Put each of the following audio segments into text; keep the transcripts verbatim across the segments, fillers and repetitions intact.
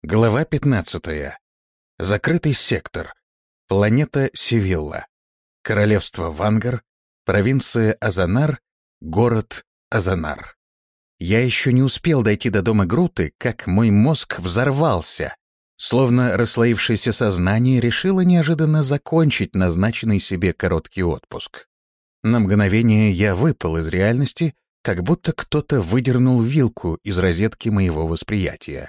Глава пятнадцатая. Закрытый сектор. Планета Севилла. Королевство Вангар. Провинция Азанар. Город Азанар. Я еще не успел дойти до дома Груты, как мой мозг взорвался, словно расслоившееся сознание решило неожиданно закончить назначенный себе короткий отпуск. На мгновение я выпал из реальности, как будто кто-то выдернул вилку из розетки моего восприятия.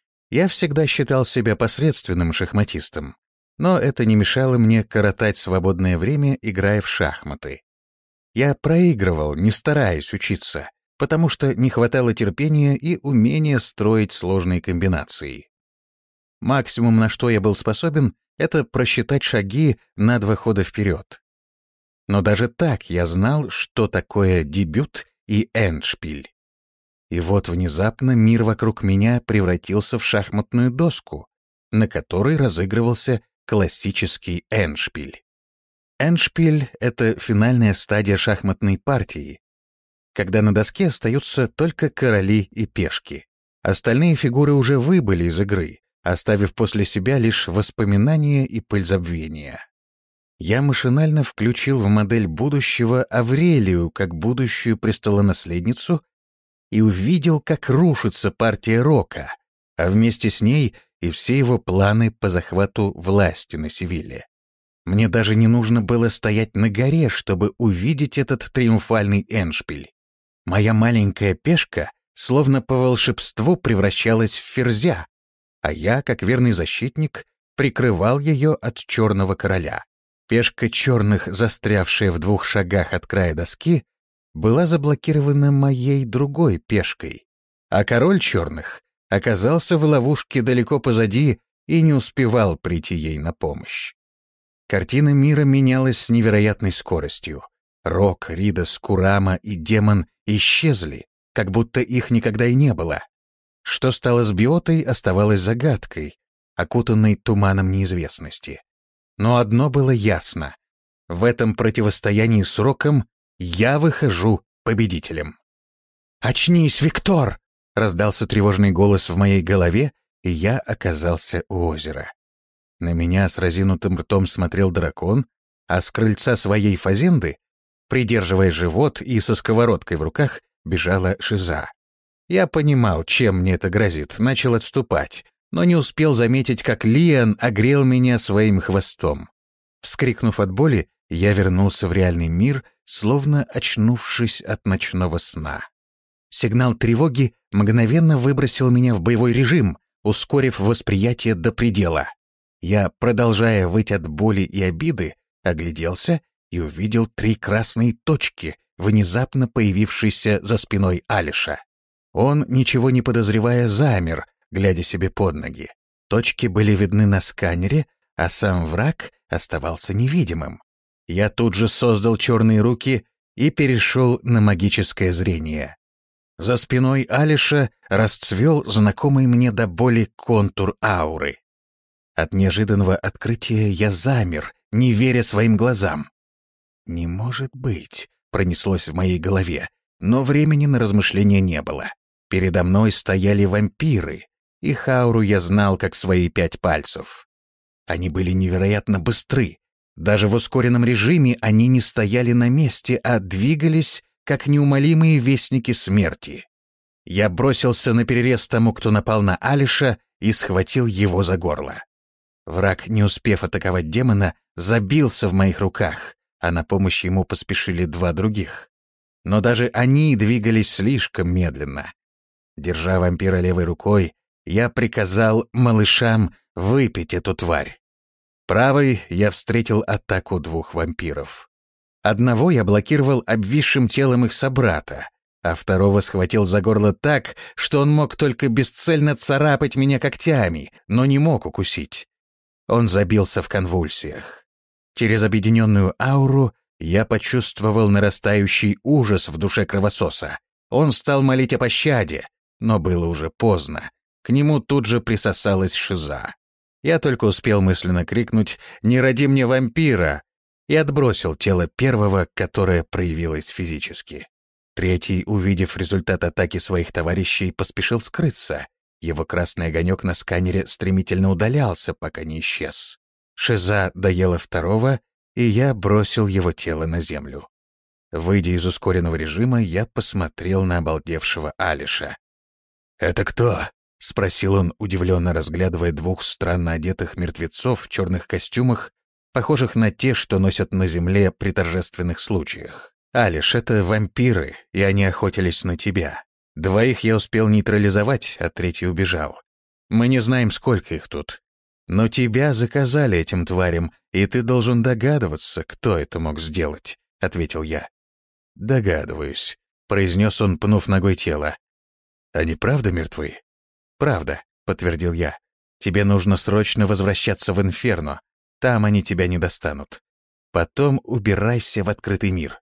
Я всегда считал себя посредственным шахматистом, но это не мешало мне коротать свободное время, играя в шахматы. Я проигрывал, не стараясь учиться, потому что не хватало терпения и умения строить сложные комбинации. Максимум, на что я был способен, это просчитать шаги на два хода вперед. Но даже так я знал, что такое дебют и эндшпиль. И вот внезапно мир вокруг меня превратился в шахматную доску, на которой разыгрывался классический эндшпиль. Эндшпиль — это финальная стадия шахматной партии, когда на доске остаются только короли и пешки. Остальные фигуры уже выбыли из игры, оставив после себя лишь воспоминания и пыль забвения. Я машинально включил в модель будущего Аврелию как будущую престолонаследницу и увидел, как рушится партия Рока, а вместе с ней и все его планы по захвату власти на Севилле. Мне даже не нужно было стоять на горе, чтобы увидеть этот триумфальный эндшпиль. Моя маленькая пешка словно по волшебству превращалась в ферзя, а я, как верный защитник, прикрывал ее от черного короля. Пешка черных, застрявшая в двух шагах от края доски, была заблокирована моей другой пешкой, а король черных оказался в ловушке далеко позади и не успевал прийти ей на помощь. Картина мира менялась с невероятной скоростью. Рок, Ридас, Курама и демон исчезли, как будто их никогда и не было. Что стало с Биотой, оставалось загадкой, окутанной туманом неизвестности. Но одно было ясно — в этом противостоянии с Роком я выхожу победителем. «Очнись, Виктор!» — раздался тревожный голос в моей голове, и я оказался у озера. На меня с разинутым ртом смотрел дракон, а с крыльца своей фазенды, придерживая живот и со сковородкой в руках, бежала Шиза. Я понимал, чем мне это грозит, начал отступать, но не успел заметить, как Лиан огрел меня своим хвостом. Вскрикнув от боли, я вернулся в реальный мир, словно очнувшись от ночного сна. Сигнал тревоги мгновенно выбросил меня в боевой режим, ускорив восприятие до предела. Я, продолжая выть от боли и обиды, огляделся и увидел три красные точки, внезапно появившиеся за спиной Алиша. Он, ничего не подозревая, замер, глядя себе под ноги. Точки были видны на сканере, а сам враг оставался невидимым. Я тут же создал черные руки и перешел на магическое зрение. За спиной Алиша расцвел знакомый мне до боли контур ауры. От неожиданного открытия я замер, не веря своим глазам. «Не может быть», — пронеслось в моей голове, но времени на размышления не было. Передо мной стояли вампиры, их ауру я знал как свои пять пальцев. Они были невероятно быстры. Даже в ускоренном режиме они не стояли на месте, а двигались, как неумолимые вестники смерти. Я бросился наперерез тому, кто напал на Алиша, и схватил его за горло. Враг, не успев атаковать демона, забился в моих руках, а на помощь ему поспешили два других. Но даже они двигались слишком медленно. Держа вампира левой рукой, я приказал малышам выпить эту тварь. Правой я встретил атаку двух вампиров. Одного я блокировал обвисшим телом их собрата, а второго схватил за горло так, что он мог только бесцельно царапать меня когтями, но не мог укусить. Он забился в конвульсиях. Через объединенную ауру я почувствовал нарастающий ужас в душе кровососа. Он стал молить о пощаде, но было уже поздно. К нему тут же присосалась Шиза. Я только успел мысленно крикнуть «Не роди мне вампира!» и отбросил тело первого, которое проявилось физически. Третий, увидев результат атаки своих товарищей, поспешил скрыться, Его красный огонек на сканере стремительно удалялся, пока не исчез. Шиза доела второго, и я бросил его тело на землю. Выйдя из ускоренного режима, я посмотрел на обалдевшего Алиша. «Это кто?» — спросил он, удивленно разглядывая двух странно одетых мертвецов в черных костюмах, похожих на те, что носят на земле при торжественных случаях. «Алиш, это вампиры, и они охотились на тебя. Двоих я успел нейтрализовать, а третий убежал. Мы не знаем, сколько их тут. Но тебя заказали этим тварям, и ты должен догадываться, кто это мог сделать», — ответил я. «Догадываюсь», — произнес он, пнув ногой тело. «Они правда мертвы?» «Правда», — подтвердил я. «Тебе нужно срочно возвращаться в Инферно. Там они тебя не достанут. Потом убирайся в открытый мир.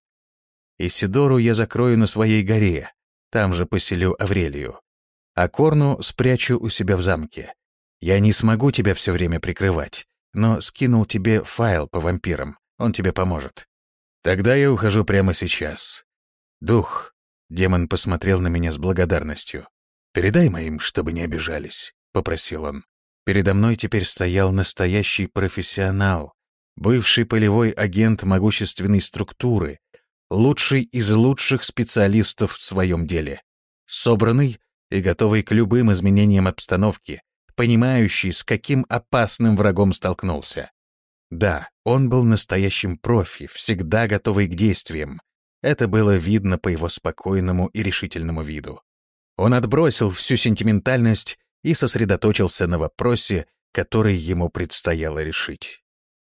Исидору я закрою на своей горе, там же поселю Аврелию. А Корну спрячу у себя в замке. Я не смогу тебя все время прикрывать, но скинул тебе файл по вампирам, он тебе поможет. Тогда я ухожу прямо сейчас. Дух, демон посмотрел на меня с благодарностью. Передай моим, чтобы не обижались, попросил он. Передо мной теперь стоял настоящий профессионал, бывший полевой агент могущественной структуры, лучший из лучших специалистов в своем деле, собранный и готовый к любым изменениям обстановки, понимающий, с каким опасным врагом столкнулся. Да, он был настоящим профи, всегда готовый к действиям. Это было видно по его спокойному и решительному виду. Он отбросил всю сентиментальность и сосредоточился на вопросе, который ему предстояло решить.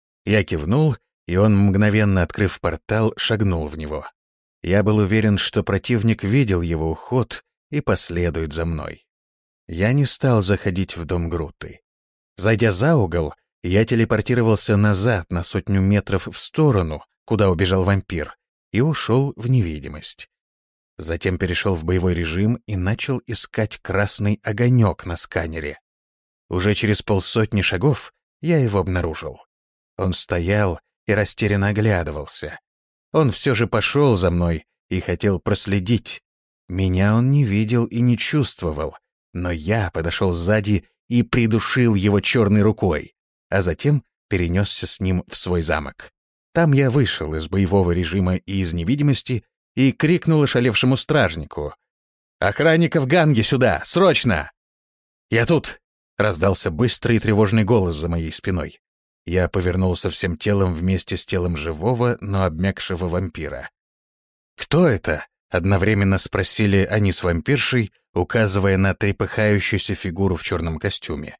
Я кивнул, и он, мгновенно открыв портал, шагнул в него. Я был уверен, что противник видел его уход и последует за мной. Я не стал заходить в дом Груты. Зайдя за угол, я телепортировался назад на сотню метров в сторону, куда убежал вампир, и ушел в невидимость. Затем перешел в боевой режим и начал искать красный огонек на сканере. Уже через полсотни шагов я его обнаружил. Он стоял и растерянно оглядывался. Он все же пошел за мной и хотел проследить. Меня он не видел и не чувствовал, но я подошел сзади и придушил его черной рукой, а затем перенесся с ним в свой замок. Там я вышел из боевого режима и из невидимости и крикнул ошалевшему стражнику: «Охранников Ганги сюда! Срочно!» «Я тут!» — раздался быстрый и тревожный голос за моей спиной. Я повернулся всем телом вместе с телом живого, но обмякшего вампира. «Кто это?» — одновременно спросили они с вампиршей, указывая на трепыхающуюся фигуру в черном костюме.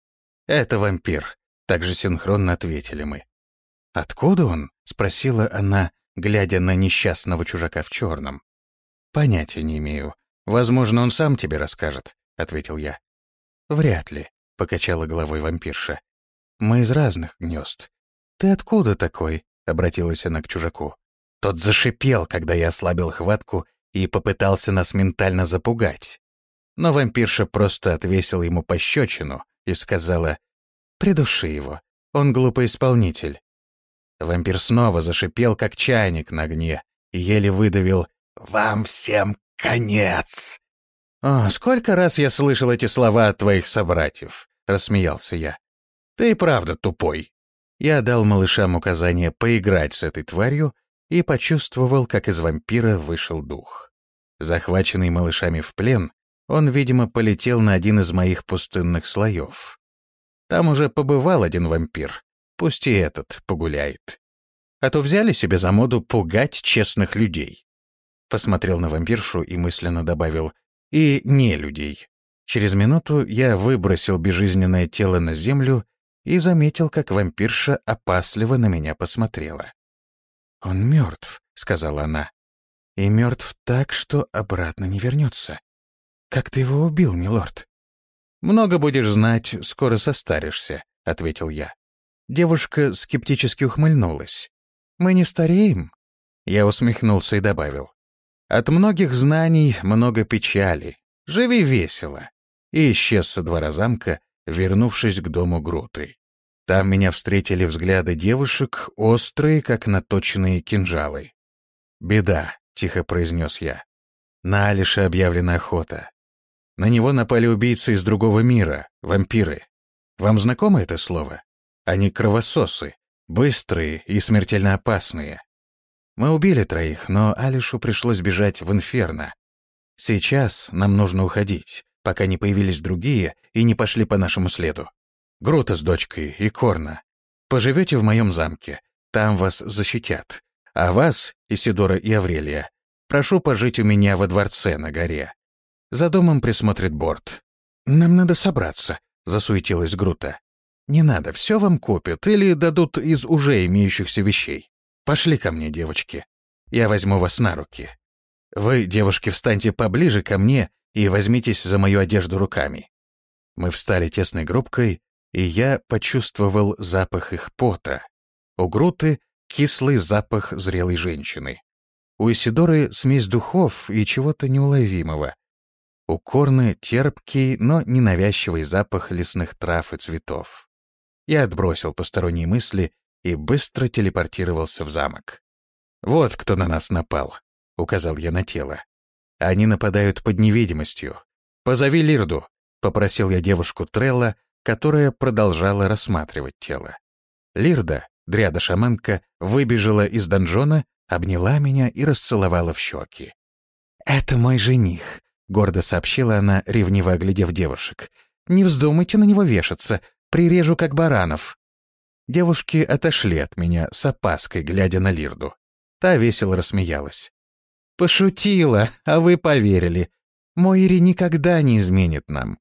«Это вампир», — также синхронно ответили мы. «Откуда он?» — спросила она, глядя на несчастного чужака в черном. «Понятия не имею. Возможно, он сам тебе расскажет», — ответил я. «Вряд ли», — покачала головой вампирша. «Мы из разных гнезд». «Ты откуда такой?» — обратилась она к чужаку. Тот зашипел, когда я ослабил хватку и попытался нас ментально запугать. Но вампирша просто отвесила ему пощечину и сказала: «Придуши его, он глупый исполнитель». Вампир снова зашипел, как чайник на огне, и еле выдавил: «Вам всем конец!» «О, сколько раз я слышал эти слова от твоих собратьев!» — рассмеялся я. «Ты и правда тупой». Я дал малышам указание поиграть с этой тварью и почувствовал, как из вампира вышел дух. Захваченный малышами в плен, он, видимо, полетел на один из моих пустынных слоев. Там уже побывал один вампир, пусть и этот погуляет. А то взяли себе за моду пугать честных людей. Посмотрел на вампиршу и мысленно добавил: и не людей. Через минуту я выбросил безжизненное тело на землю и заметил, как вампирша опасливо на меня посмотрела. «Он мертв», — сказала она, — «и мертв так, что обратно не вернется. Как ты его убил, милорд?» «Много будешь знать, скоро состаришься», — ответил я. Девушка скептически ухмыльнулась. «Мы не стареем?» Я усмехнулся и добавил: «От многих знаний много печали. Живи весело». И исчез со двора замка, вернувшись к дому Груты. Там меня встретили взгляды девушек, острые, как наточенные кинжалы. «Беда», — тихо произнес я. «На Алиша объявлена охота. На него напали убийцы из другого мира, вампиры. Вам знакомо это слово? Они кровососы, быстрые и смертельно опасные. Мы убили троих, но Алишу пришлось бежать в Инферно. Сейчас нам нужно уходить, пока не появились другие и не пошли по нашему следу. Грута с дочкой и Корна. Поживете в моем замке, там вас защитят. А вас, Исидора и Аврелия, прошу пожить у меня во дворце на горе. За домом присмотрит Борт. Нам надо собраться, засуетилась Грута. Не надо, все вам купят или дадут из уже имеющихся вещей. Пошли ко мне, девочки. Я возьму вас на руки. Вы, девушки, встаньте поближе ко мне и возьмитесь за мою одежду руками. Мы встали тесной группкой, и я почувствовал запах их пота. У Груты кислый запах зрелой женщины. У Исидоры смесь духов и чего-то неуловимого. У Корны терпкий, но ненавязчивый запах лесных трав и цветов. Я отбросил посторонние мысли и быстро телепортировался в замок. «Вот кто на нас напал», — указал я на тело. «Они нападают под невидимостью. Позови Лирду», — попросил я девушку Трелла, которая продолжала рассматривать тело. Лирда, дряда-шаманка, выбежала из донжона, обняла меня и расцеловала в щеки. «Это мой жених», — гордо сообщила она, ревниво оглядев девушек. «Не вздумайте на него вешаться, прирежу как баранов». Девушки отошли от меня с опаской, глядя на Лирду. Та весело рассмеялась. «Пошутила, а вы поверили. Мой Ири никогда не изменит нам».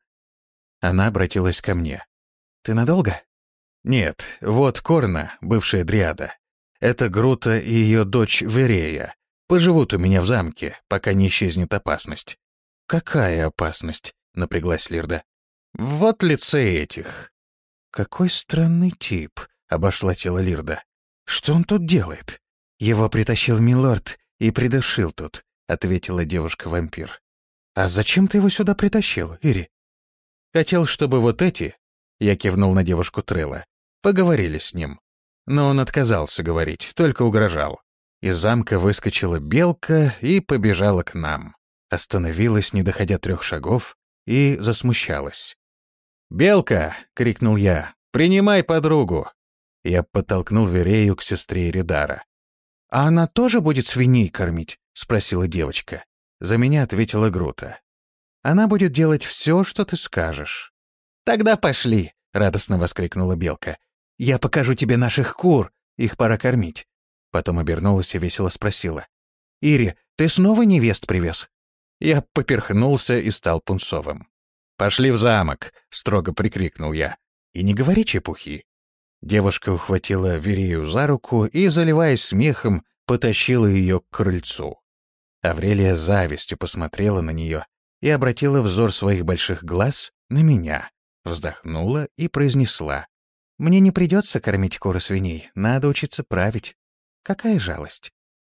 Она обратилась ко мне. «Ты надолго?» «Нет, вот Корна, бывшая дриада. Это Грута и ее дочь Верея. Поживут у меня в замке, пока не исчезнет опасность». «Какая опасность?» — напряглась Лирда. «Вот лице этих». «Какой странный тип», — обошла тело Лирда. «Что он тут делает?» «Его притащил милорд и придушил тут», — ответила девушка-вампир. «А зачем ты его сюда притащил, Ири?» «Хотел, чтобы вот эти...» — я кивнул на девушку Трелла. «Поговорили с ним». Но он отказался говорить, только угрожал. Из замка выскочила белка и побежала к нам. Остановилась, не доходя трех шагов, и засмущалась. «Белка!» — крикнул я. «Принимай подругу!» Я подтолкнул Верею к сестре Эридара. «А она тоже будет свиней кормить?» — спросила девочка. За меня ответила Грута. «Она будет делать все, что ты скажешь». «Тогда пошли!» — радостно воскликнула Белка. «Я покажу тебе наших кур, их пора кормить». Потом обернулась и весело спросила. «Ири, ты снова невест привез?» Я поперхнулся и стал пунцовым. «Пошли в замок!» — строго прикрикнул я. «И не говори чепухи!» Девушка ухватила Верею за руку и, заливаясь смехом, потащила ее к крыльцу. Аврелия с завистью посмотрела на нее и обратила взор своих больших глаз на меня, вздохнула и произнесла. «Мне не придется кормить кур и свиней, надо учиться править. Какая жалость!»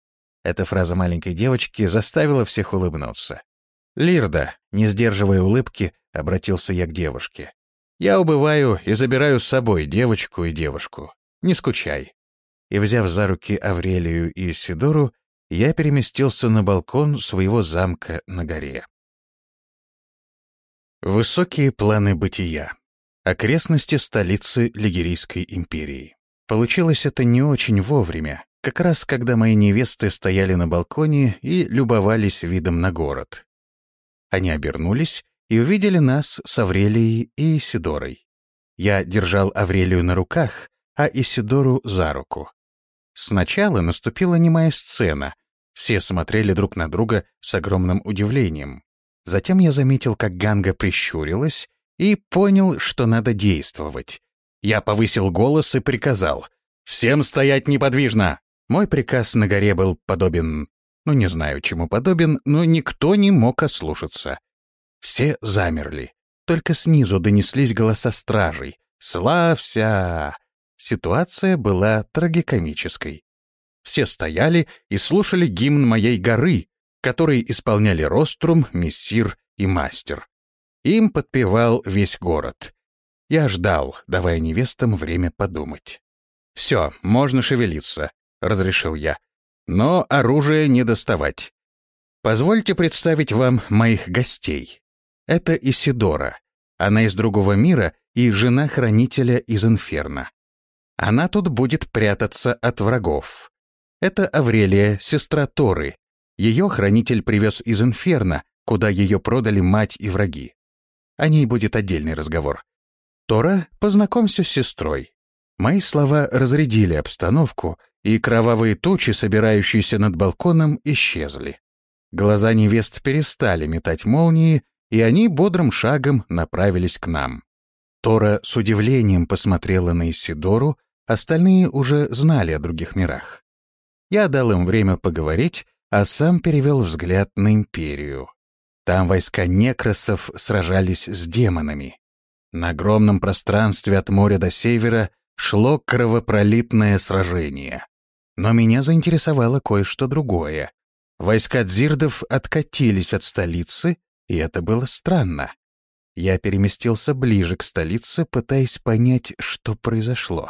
Эта фраза маленькой девочки заставила всех улыбнуться. «Лирда», не сдерживая улыбки, обратился я к девушке. «Я убываю и забираю с собой девочку и девушку. Не скучай». И, взяв за руки Аврелию и Исидору, я переместился на балкон своего замка на горе. Высокие планы бытия. Окрестности столицы Лигерийской империи. Получилось это не очень вовремя, как раз когда мои невесты стояли на балконе и любовались видом на город. Они обернулись и увидели нас с Аврелией и Исидорой. Я держал Аврелию на руках, а Исидору за руку. Сначала наступила немая сцена. Все смотрели друг на друга с огромным удивлением. Затем я заметил, как Ганга прищурилась, и понял, что надо действовать. Я повысил голос и приказал: «Всем стоять неподвижно!» Мой приказ на горе был подобен... Ну, не знаю, чему подобен, но никто не мог ослушаться. Все замерли. Только снизу донеслись голоса стражей. «Славься!» Ситуация была трагикомической. Все стояли и слушали гимн моей горы, который исполняли Рострум, Мессир и Мастер. Им подпевал весь город. Я ждал, давая невестам время подумать. «Все, можно шевелиться», — разрешил я. «Но оружие не доставать. Позвольте представить вам моих гостей». Это Исидора. Она из другого мира и жена хранителя из Инферно. Она тут будет прятаться от врагов. Это Аврелия, сестра Торы. Ее хранитель привез из Инферно, куда ее продали мать и враги. О ней будет отдельный разговор. Тора, познакомься с сестрой. Мои слова разрядили обстановку, и кровавые тучи, собирающиеся над балконом, исчезли. Глаза невест перестали метать молнии, и они бодрым шагом направились к нам. Тора с удивлением посмотрела на Исидору, остальные уже знали о других мирах. Я дал им время поговорить, а сам перевел взгляд на Империю. Там войска некросов сражались с демонами. На огромном пространстве от моря до севера шло кровопролитное сражение. Но меня заинтересовало кое-что другое. Войска дзирдов откатились от столицы, и это было странно. Я переместился ближе к столице, пытаясь понять, что произошло.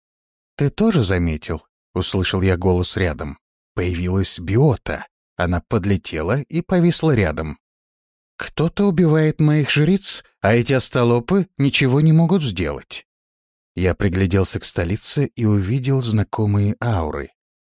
«Ты тоже заметил?» — услышал я голос рядом. Появилась Биота. Она подлетела и повисла рядом. «Кто-то убивает моих жриц, а эти остолопы ничего не могут сделать». Я пригляделся к столице и увидел знакомые ауры.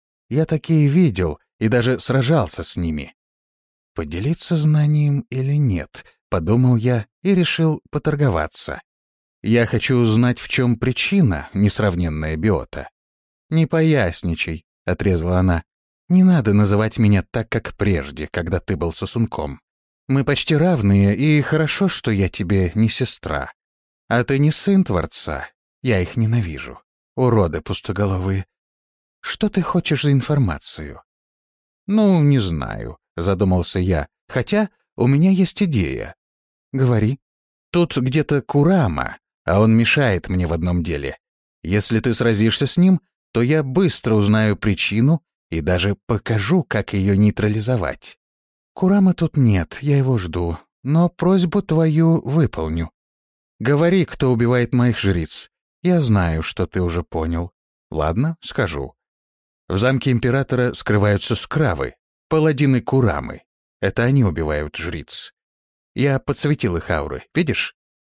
Я такие видел и даже сражался с ними. Поделиться знанием или нет, подумал я и решил поторговаться. Я хочу узнать, в чем причина, несравненная Биота. «Не поясничай», — отрезала она. «Не надо называть меня так, как прежде, когда ты был сосунком. Мы почти равные, и хорошо, что я тебе не сестра. А ты не сын Творца. Я их ненавижу. Уроды пустоголовые. Что ты хочешь за информацию?» «Ну, не знаю», — задумался я. «Хотя у меня есть идея». «Говори». «Тут где-то Курама, а он мешает мне в одном деле. Если ты сразишься с ним, то я быстро узнаю причину и даже покажу, как ее нейтрализовать». «Курама тут нет, я его жду, но просьбу твою выполню. Говори, кто убивает моих жриц. Я знаю, что ты уже понял. Ладно, скажу. В замке императора скрываются скравы, паладины Курамы. Это они убивают жриц. Я подсветил их ауры, видишь?»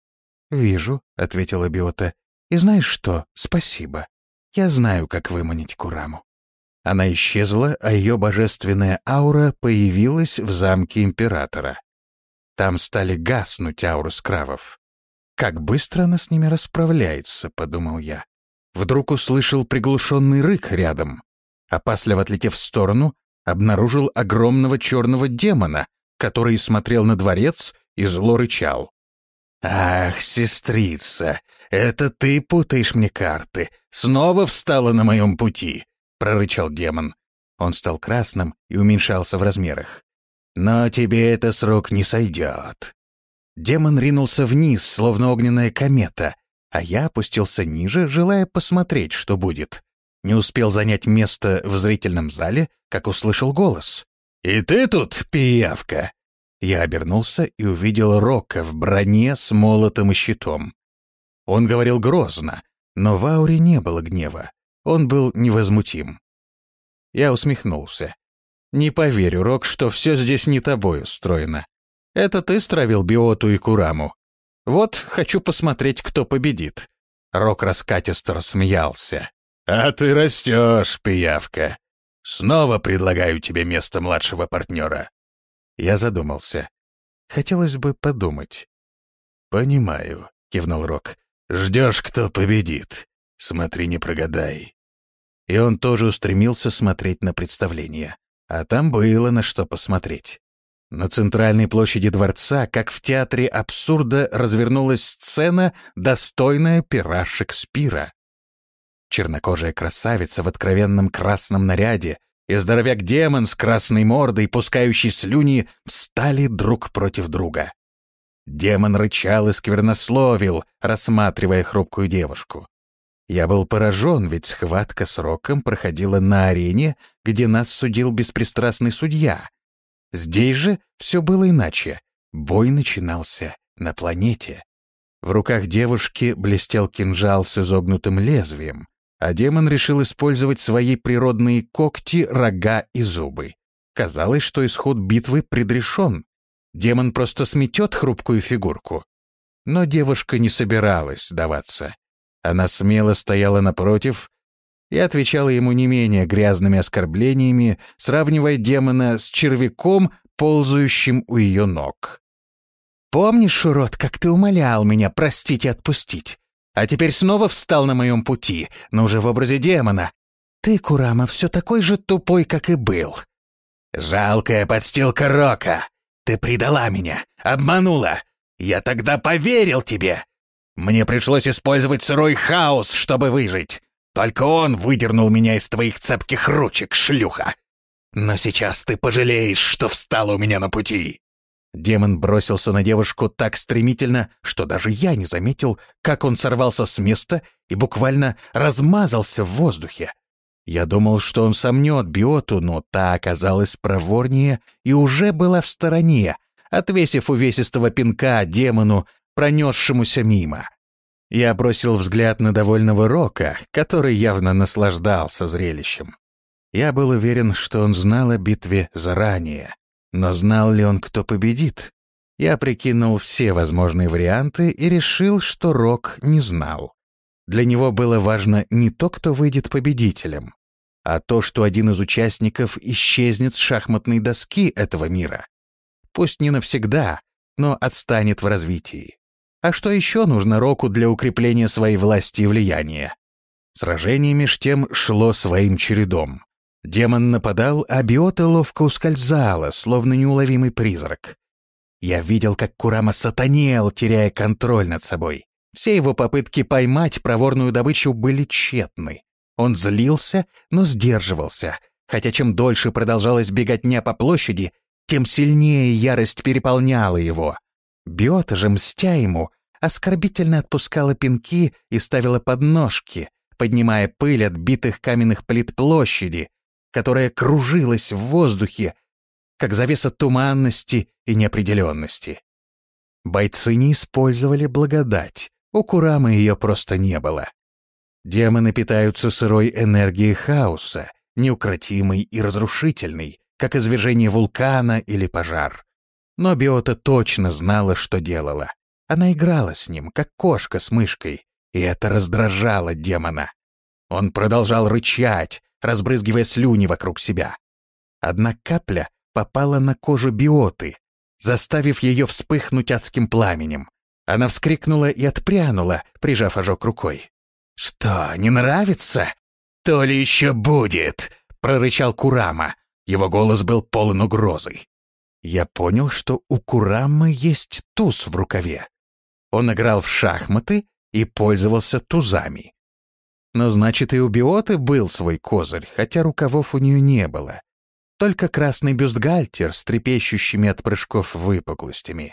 «Вижу», — ответила Биота. «И знаешь что? Спасибо. Я знаю, как выманить Кураму». Она исчезла, а ее божественная аура появилась в замке императора. Там стали гаснуть ауры скравов. «Как быстро она с ними расправляется», — подумал я. Вдруг услышал приглушенный рык рядом. Опасливо отлетев в сторону, обнаружил огромного черного демона, который смотрел на дворец и зло рычал. «Ах, сестрица, это ты путаешь мне карты. Снова встала на моем пути», — прорычал демон. Он стал красным и уменьшался в размерах. «Но тебе это с рук не сойдет». Демон ринулся вниз, словно огненная комета, а я опустился ниже, желая посмотреть, что будет. Не успел занять место в зрительном зале, как услышал голос. «И ты тут, пиявка?» Я обернулся и увидел Рока в броне с молотом и щитом. Он говорил грозно, но в ауре не было гнева. Он был невозмутим. Я усмехнулся. «Не поверю, Рок, что все здесь не тобой устроено. Это ты стравил Биоту и Кураму. Вот хочу посмотреть, кто победит». Рок раскатисто рассмеялся. «А ты растешь, пиявка. Снова предлагаю тебе место младшего партнера». Я задумался. Хотелось бы подумать. «Понимаю», — кивнул Рок. «Ждешь, кто победит. Смотри, не прогадай». И он тоже устремился смотреть на представление. А там было на что посмотреть. На центральной площади дворца, как в театре абсурда, развернулась сцена, достойная пера Шекспира. Чернокожая красавица в откровенном красном наряде и здоровяк-демон с красной мордой, пускающий слюни, встали друг против друга. Демон рычал и сквернословил, рассматривая хрупкую девушку. Я был поражен, ведь схватка с Роком проходила на арене, где нас судил беспристрастный судья. Здесь же все было иначе. Бой начинался на планете. В руках девушки блестел кинжал с изогнутым лезвием, а демон решил использовать свои природные когти, рога и зубы. Казалось, что исход битвы предрешен. демон просто сметет хрупкую фигурку. Но девушка не собиралась сдаваться. Она смело стояла напротив и отвечала ему не менее грязными оскорблениями, сравнивая демона с червяком, ползающим у ее ног. «Помнишь, урод, как ты умолял меня простить и отпустить? А теперь снова встал на моем пути, но уже в образе демона. Ты, Курама, все такой же тупой, как и был. Жалкая подстилка Рока. Ты предала меня, обманула. Я тогда поверил тебе. Мне пришлось использовать сырой хаос, чтобы выжить. Только он выдернул меня из твоих цепких ручек, шлюха. Но сейчас ты пожалеешь, что встала у меня на пути». Демон бросился на девушку так стремительно, что даже я не заметил, как он сорвался с места и буквально размазался в воздухе. Я думал, что он сомнет биоту, но та оказалась проворнее и уже была в стороне, отвесив увесистого пинка демону, пронесшемуся мимо. Я бросил взгляд на довольного Рока, который явно наслаждался зрелищем. Я был уверен, что он знал о битве заранее. Но знал ли он, кто победит? Я прикинул все возможные варианты и решил, что Рок не знал. Для него было важно не то, кто выйдет победителем, а то, что один из участников исчезнет с шахматной доски этого мира. Пусть не навсегда, но отстанет в развитии. А что еще нужно Року для укрепления своей власти и влияния? Сражение меж тем шло своим чередом. Демон нападал, а биота ловко ускользала, словно неуловимый призрак. Я видел, как Курама сатанел, теряя контроль над собой. Все его попытки поймать проворную добычу были тщетны. Он злился, но сдерживался, хотя чем дольше продолжалась беготня по площади, тем сильнее ярость переполняла его. Биота же, мстя ему, оскорбительно отпускала пинки и ставила подножки, поднимая пыль от битых каменных плит площади, которая кружилась в воздухе, как завеса туманности и неопределенности. Бойцы не использовали благодать, у Курамы ее просто не было. Демоны питаются сырой энергией хаоса, неукротимой и разрушительной, как извержение вулкана или пожар. Но биота точно знала, что делала. Она играла с ним, как кошка с мышкой, и это раздражало демона. Он продолжал рычать, разбрызгивая слюни вокруг себя. Одна капля попала на кожу биоты, заставив ее вспыхнуть адским пламенем. Она вскрикнула и отпрянула, прижав ожог рукой. «Что, не нравится? То ли еще будет!» — прорычал Курама. Его голос был полон угрозы. Я понял, что у Курамы есть туз в рукаве. Он играл в шахматы и пользовался тузами. Но значит, и у биоты был свой козырь, хотя рукавов у нее не было. Только красный бюстгальтер с трепещущими от прыжков выпуклостями.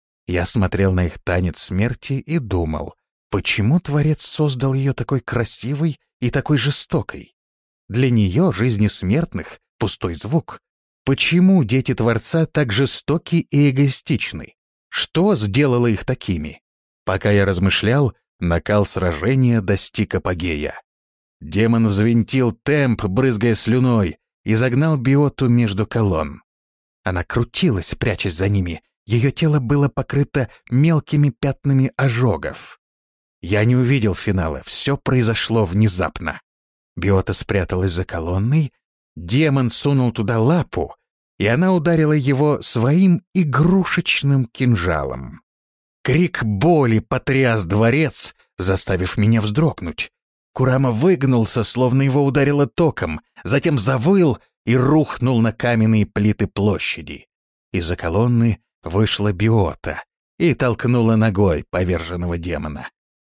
Я смотрел на их танец смерти и думал, почему Творец создал ее такой красивой и такой жестокой? Для нее жизни смертных — пустой звук. Почему дети Творца так жестоки и эгоистичны? Что сделало их такими? Пока я размышлял, накал сражения достиг апогея. Демон взвинтил темп, брызгая слюной, и загнал биоту между колонн. Она крутилась, прячась за ними, ее тело было покрыто мелкими пятнами ожогов. Я не увидел финала, все произошло внезапно. Биота спряталась за колонной, демон сунул туда лапу, и она ударила его своим игрушечным кинжалом. Крик боли потряс дворец, заставив меня вздрогнуть. Курама выгнулся, словно его ударило током, затем завыл и рухнул на каменные плиты площади. Из-за колонны вышла биота и толкнула ногой поверженного демона.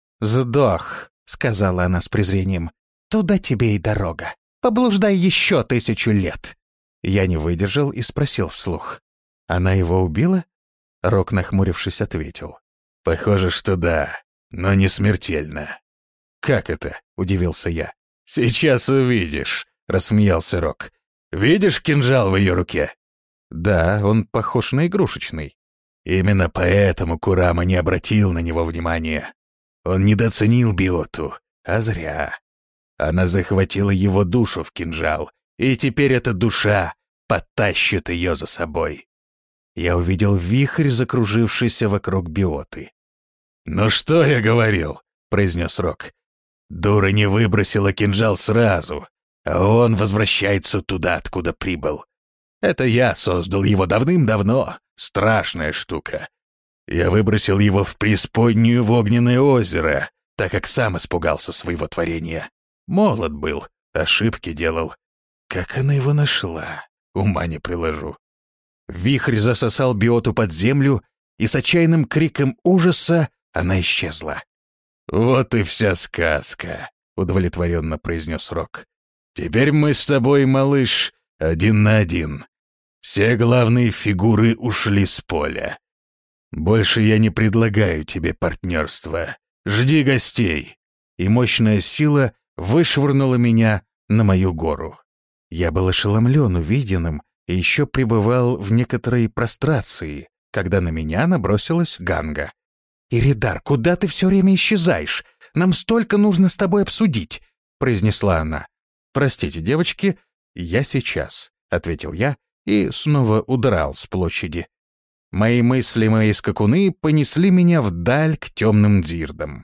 «Сдох», — сказала она с презрением, — «туда тебе и дорога. Поблуждай еще тысячу лет». Я не выдержал и спросил вслух. «Она его убила?» Рок, нахмурившись, ответил. «Похоже, что да, но не смертельно». «Как это?» — удивился я. «Сейчас увидишь», — рассмеялся Рок. «Видишь кинжал в ее руке?» «Да, он похож на игрушечный». Именно поэтому Курама не обратил на него внимания. Он недооценил биоту, а зря. Она захватила его душу в кинжал, и теперь эта душа потащит ее за собой. я увидел вихрь, закружившийся вокруг биоты. «Ну что я говорил?» — произнес Рок. «Дура не выбросила кинжал сразу, а он возвращается туда, откуда прибыл. Это я создал его давным-давно. Страшная штука. Я выбросил его в преисподнюю в огненное озеро, так как сам испугался своего творения. Молод был, ошибки делал. Как она его нашла? Ума не приложу». Вихрь засосал биоту под землю, и с отчаянным криком ужаса она исчезла. «Вот и вся сказка», — удовлетворенно произнес Рок. «Теперь мы с тобой, малыш, один на один. Все главные фигуры ушли с поля. Больше я не предлагаю тебе партнерства. Жди гостей». И мощная сила вышвырнула меня на мою гору. Я был ошеломлен увиденным и еще пребывал в некоторой прострации, когда на меня набросилась Ганга. «Иридар, куда ты все время исчезаешь? Нам столько нужно с тобой обсудить», — произнесла она. «Простите, девочки, я сейчас», — ответил я и снова удрал с площади. Мои мысли, мои скакуны понесли меня вдаль к темным дзирдам.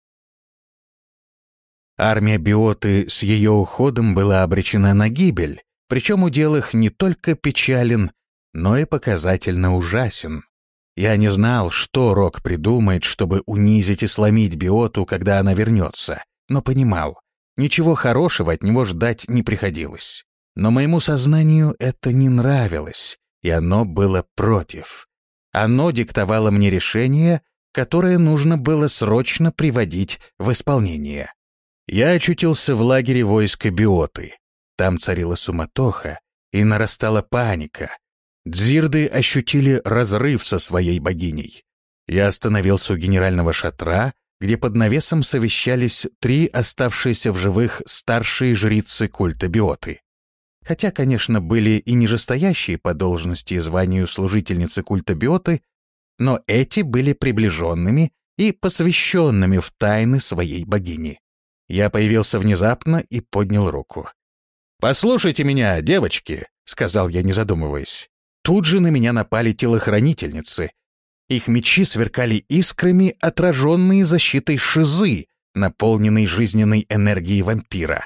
Армия биоты с ее уходом была обречена на гибель, причем удел их не только печален, но и показательно ужасен. Я не знал, что Рок придумает, чтобы унизить и сломить биоту, когда она вернется, но понимал, ничего хорошего от него ждать не приходилось. Но моему сознанию это не нравилось, и оно было против. Оно диктовало мне решение, которое нужно было срочно приводить в исполнение. Я очутился в лагере войска биоты. Там царила суматоха, и нарастала паника. Дзирды ощутили разрыв со своей богиней. Я остановился у генерального шатра, где под навесом совещались три оставшиеся в живых старшие жрицы культа биоты. Хотя, конечно, были и нижестоящие по должности и званию служительницы культа биоты, но эти были приближенными и посвященными в тайны своей богини. Я появился внезапно и поднял руку. «Послушайте меня, девочки», — сказал я, не задумываясь. Тут же на меня напали телохранительницы. Их мечи сверкали искрами, отраженные защитой шизы, наполненной жизненной энергией вампира.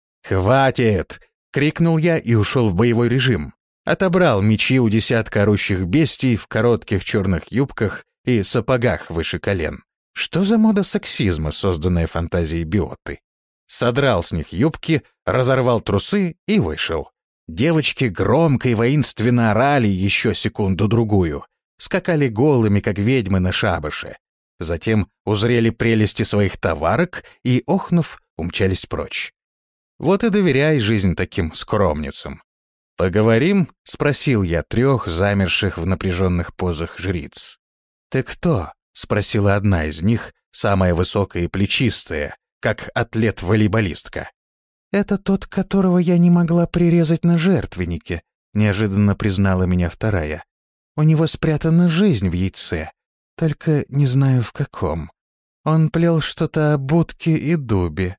«Хватит!» — крикнул я и ушел в боевой режим. Отобрал мечи у десятка орущих бестий в коротких черных юбках и сапогах выше колен. Что за мода сексизма, созданная фантазией биоты? Содрал с них юбки, разорвал трусы и вышел. Девочки громко и воинственно орали еще секунду-другую, скакали голыми, как ведьмы на шабаше. Затем узрели прелести своих товарок и, охнув, умчались прочь. Вот и доверяй жизнь таким скромницам. «Поговорим?» — спросил я трех замерших в напряженных позах жриц. «Ты кто?» — спросила одна из них, самая высокая и плечистая, как атлет-волейболистка. «Это тот, которого я не могла прирезать на жертвеннике», — неожиданно признала меня вторая. «У него спрятана жизнь в яйце, только не знаю в каком. Он плел что-то о будке и дубе».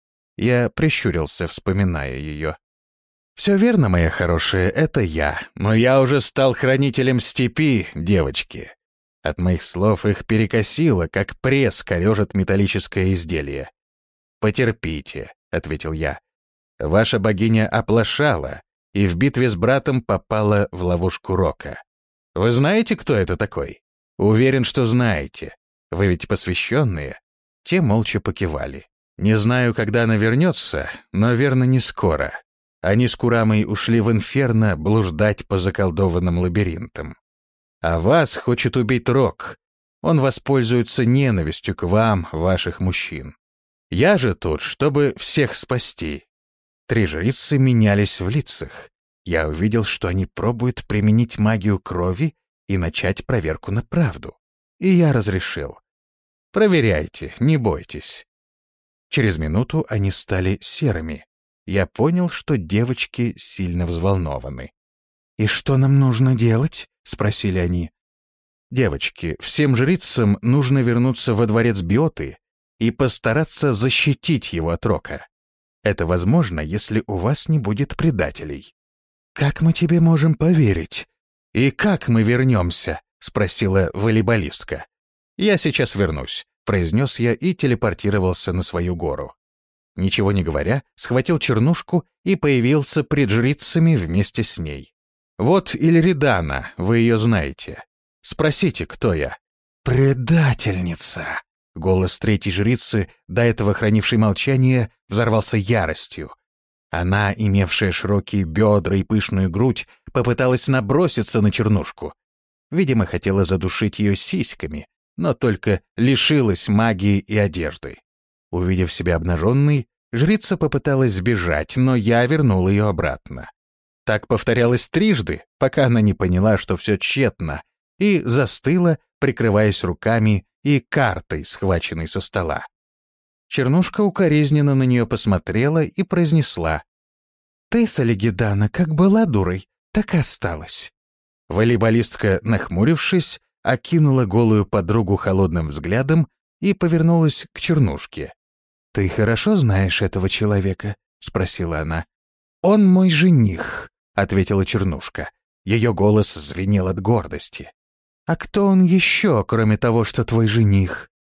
Я прищурился, вспоминая ее. «Все верно, моя хорошая, это я, но я уже стал хранителем степи, девочки». От моих слов их перекосило, как пресс корежит металлическое изделие. «Потерпите», — ответил я. «Ваша богиня оплошала и в битве с братом попала в ловушку Рока. Вы знаете, кто это такой? Уверен, что знаете. Вы ведь посвященные». Те молча покивали. «Не знаю, когда она вернется, но верно не скоро. Они с Курамой ушли в инферно блуждать по заколдованным лабиринтам. А вас хочет убить Рок. Он воспользуется ненавистью к вам, ваших мужчин. Я же тут, чтобы всех спасти». Три жрицы менялись в лицах. Я увидел, что они пробуют применить магию крови и начать проверку на правду. И я разрешил. «Проверяйте, не бойтесь». Через минуту они стали серыми. Я понял, что девочки сильно взволнованы. «И что нам нужно делать?» — спросили они. «Девочки, всем жрицам нужно вернуться во дворец биоты и постараться защитить его от Рока. Это возможно, если у вас не будет предателей». «Как мы тебе можем поверить?» «И как мы вернемся?» — спросила волейболистка. «Я сейчас вернусь», — произнес я и телепортировался на свою гору. Ничего не говоря, схватил чернушку и появился пред жрицами вместе с ней. «Вот Ильридана, вы ее знаете. Спросите, кто я». «Предательница!» Голос третьей жрицы, до этого хранившей молчание, взорвался яростью. Она, имевшая широкие бедра и пышную грудь, попыталась наброситься на чернушку. Видимо, хотела задушить ее сиськами, но только лишилась магии и одежды. Увидев себя обнаженной, жрица попыталась сбежать, но я вернул ее обратно. Так повторялось трижды, пока она не поняла, что все тщетно, и застыла, прикрываясь руками и картой, схваченной со стола. Чернушка укоризненно на нее посмотрела и произнесла: «Ты, Салигидана, как была дурой, так и осталась». Волейболистка, нахмурившись, окинула голую подругу холодным взглядом и повернулась к Чернушке. «Ты хорошо знаешь этого человека?» — спросила она. «Он мой жених», — ответила Чернушка. Ее голос звенел от гордости. «А кто он еще, кроме того, что твой жених?»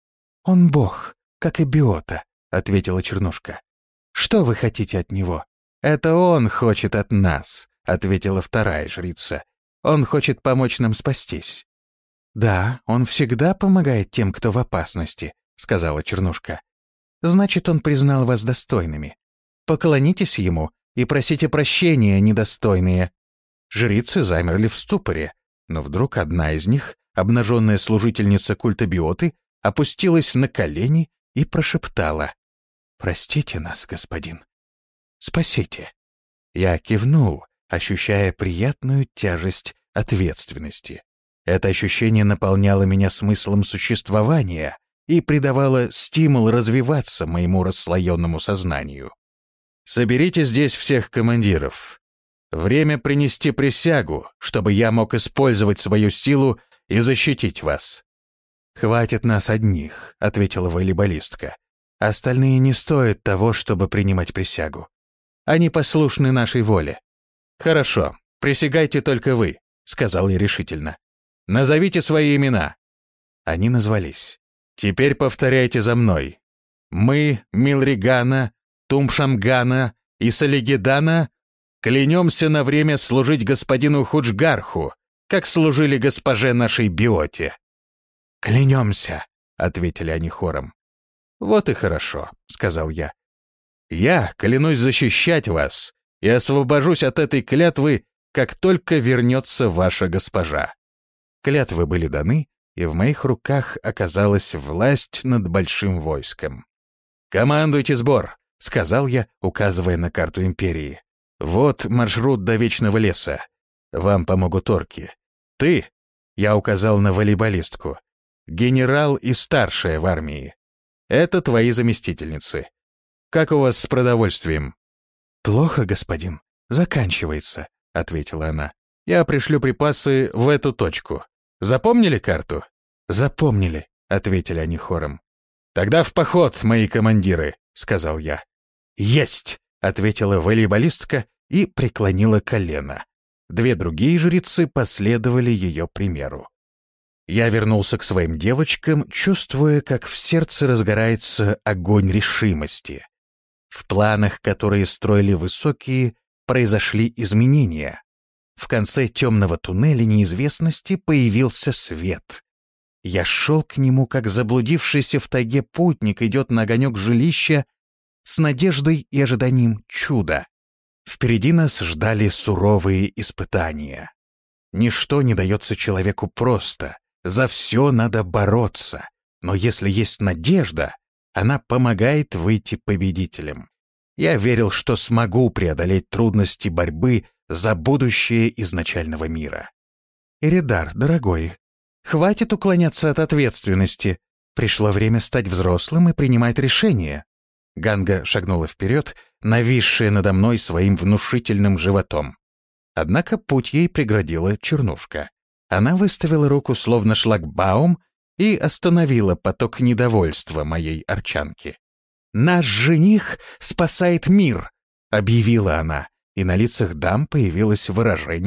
«Он бог, как и Биота», — ответила Чернушка. «Что вы хотите от него?» «Это он хочет от нас», — ответила вторая жрица. «Он хочет помочь нам спастись». «Да, он всегда помогает тем, кто в опасности», — сказала Чернушка. «Значит, он признал вас достойными. Поклонитесь ему и просите прощения, недостойные». Жрицы замерли в ступоре, но вдруг одна из них, обнаженная служительница культа Биоты, опустилась на колени и прошептала: «Простите нас, господин. Спасите». Я кивнул, ощущая приятную тяжесть ответственности. Это ощущение наполняло меня смыслом существования и придавало стимул развиваться моему расслоенному сознанию. «Соберите здесь всех командиров. Время принести присягу, чтобы я мог использовать свою силу и защитить вас». «Хватит нас одних», — ответила волейболистка. «Остальные не стоят того, чтобы принимать присягу. Они послушны нашей воле». «Хорошо, присягайте только вы», — сказал я решительно. «Назовите свои имена». Они назвались. «Теперь повторяйте за мной. Мы, Милригана, Тумшамгана и Салигидана, клянемся на время служить господину Худжгарху, как служили госпоже нашей Биоте». «Клянемся», — ответили они хором. «Вот и хорошо», — сказал я. «Я клянусь защищать вас и освобожусь от этой клятвы, как только вернется ваша госпожа». Клятвы были даны, и в моих руках оказалась власть над большим войском. «Командуйте сбор», — сказал я, указывая на карту империи. «Вот маршрут до Вечного леса. Вам помогут орки. Ты», — я указал на волейболистку, — «генерал и старшая в армии. Это твои заместительницы. Как у вас с продовольствием?» «Плохо, господин. Заканчивается», — ответила она. «Я пришлю припасы в эту точку. Запомнили карту?» «Запомнили», — ответили они хором. «Тогда в поход, мои командиры», — сказал я. «Есть», — ответила волейболистка и преклонила колено. Две другие жрицы последовали ее примеру. Я вернулся к своим девочкам, чувствуя, как в сердце разгорается огонь решимости. В планах, которые строили высокие, произошли изменения. В конце темного туннеля неизвестности появился свет. Я шел к нему, как заблудившийся в тайге путник идет на огонек жилища с надеждой и ожиданием чуда. Впереди нас ждали суровые испытания. Ничто не дается человеку просто, за все надо бороться, но если есть надежда, она помогает выйти победителем. Я верил, что смогу преодолеть трудности борьбы за будущее изначального мира. «Иридар, дорогой, хватит уклоняться от ответственности. Пришло время стать взрослым и принимать решения». Ганга шагнула вперед, нависшая надо мной своим внушительным животом. Однако путь ей преградила Чернушка. Она выставила руку словно шлагбаум и остановила поток недовольства моей арчанки. «Наш жених спасает мир», — объявила она, и на лицах дам появилось выражение,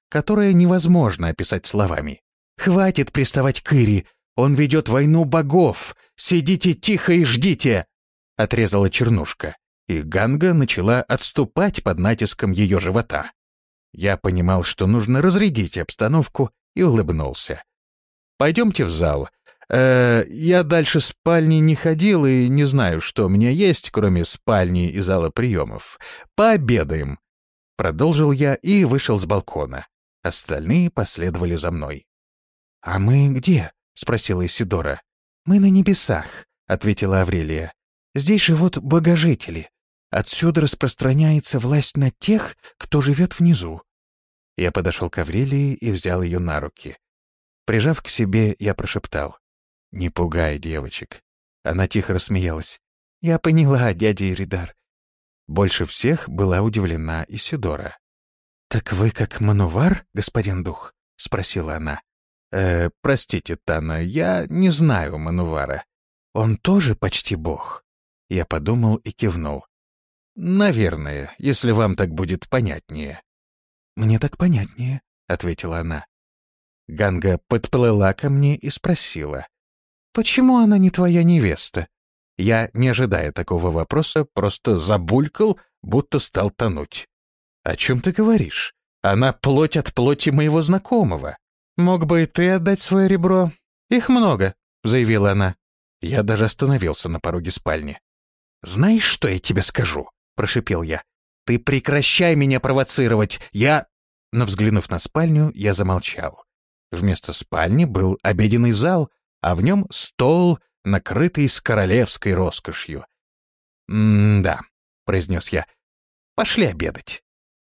которое невозможно описать словами. «Хватит приставать к Ири! Он ведет войну богов! Сидите тихо и ждите!» — отрезала Чернушка, и Ганга начала отступать под натиском ее живота. Я понимал, что нужно разрядить обстановку, и улыбнулся. «Пойдемте в зал. Э, я дальше спальни не ходил и не знаю, что у меня есть, кроме спальни и зала приемов. Пообедаем!» Продолжил я и вышел с балкона. Остальные последовали за мной. «А мы где?» — спросила Исидора. «Мы на небесах», — ответила Аврелия. «Здесь живут богожители. Отсюда распространяется власть на тех, кто живет внизу». Я подошел к Аврелии и взял ее на руки. Прижав к себе, я прошептал: «Не пугай девочек». Она тихо рассмеялась. «Я поняла, дядя Иридар». Больше всех была удивлена Исидора. «Так вы как манувар, господин дух?» — спросила она. «Э, простите, Тана, я не знаю манувара. Он тоже почти бог?» Я подумал и кивнул. «Наверное, если вам так будет понятнее». «Мне так понятнее», — ответила она. Ганга подплыла ко мне и спросила: «Почему она не твоя невеста?» Я, не ожидая такого вопроса, просто забулькал, будто стал тонуть. «О чем ты говоришь? Она плоть от плоти моего знакомого. Мог бы и ты отдать свое ребро. Их много», — заявила она. Я даже остановился на пороге спальни. «Знаешь, что я тебе скажу?» — прошипел я. «Ты прекращай меня провоцировать! Я...» Но, взглянув на спальню, я замолчал. Вместо спальни был обеденный зал, а в нем стол, накрытый с королевской роскошью. «М-да», — произнес я, — «пошли обедать».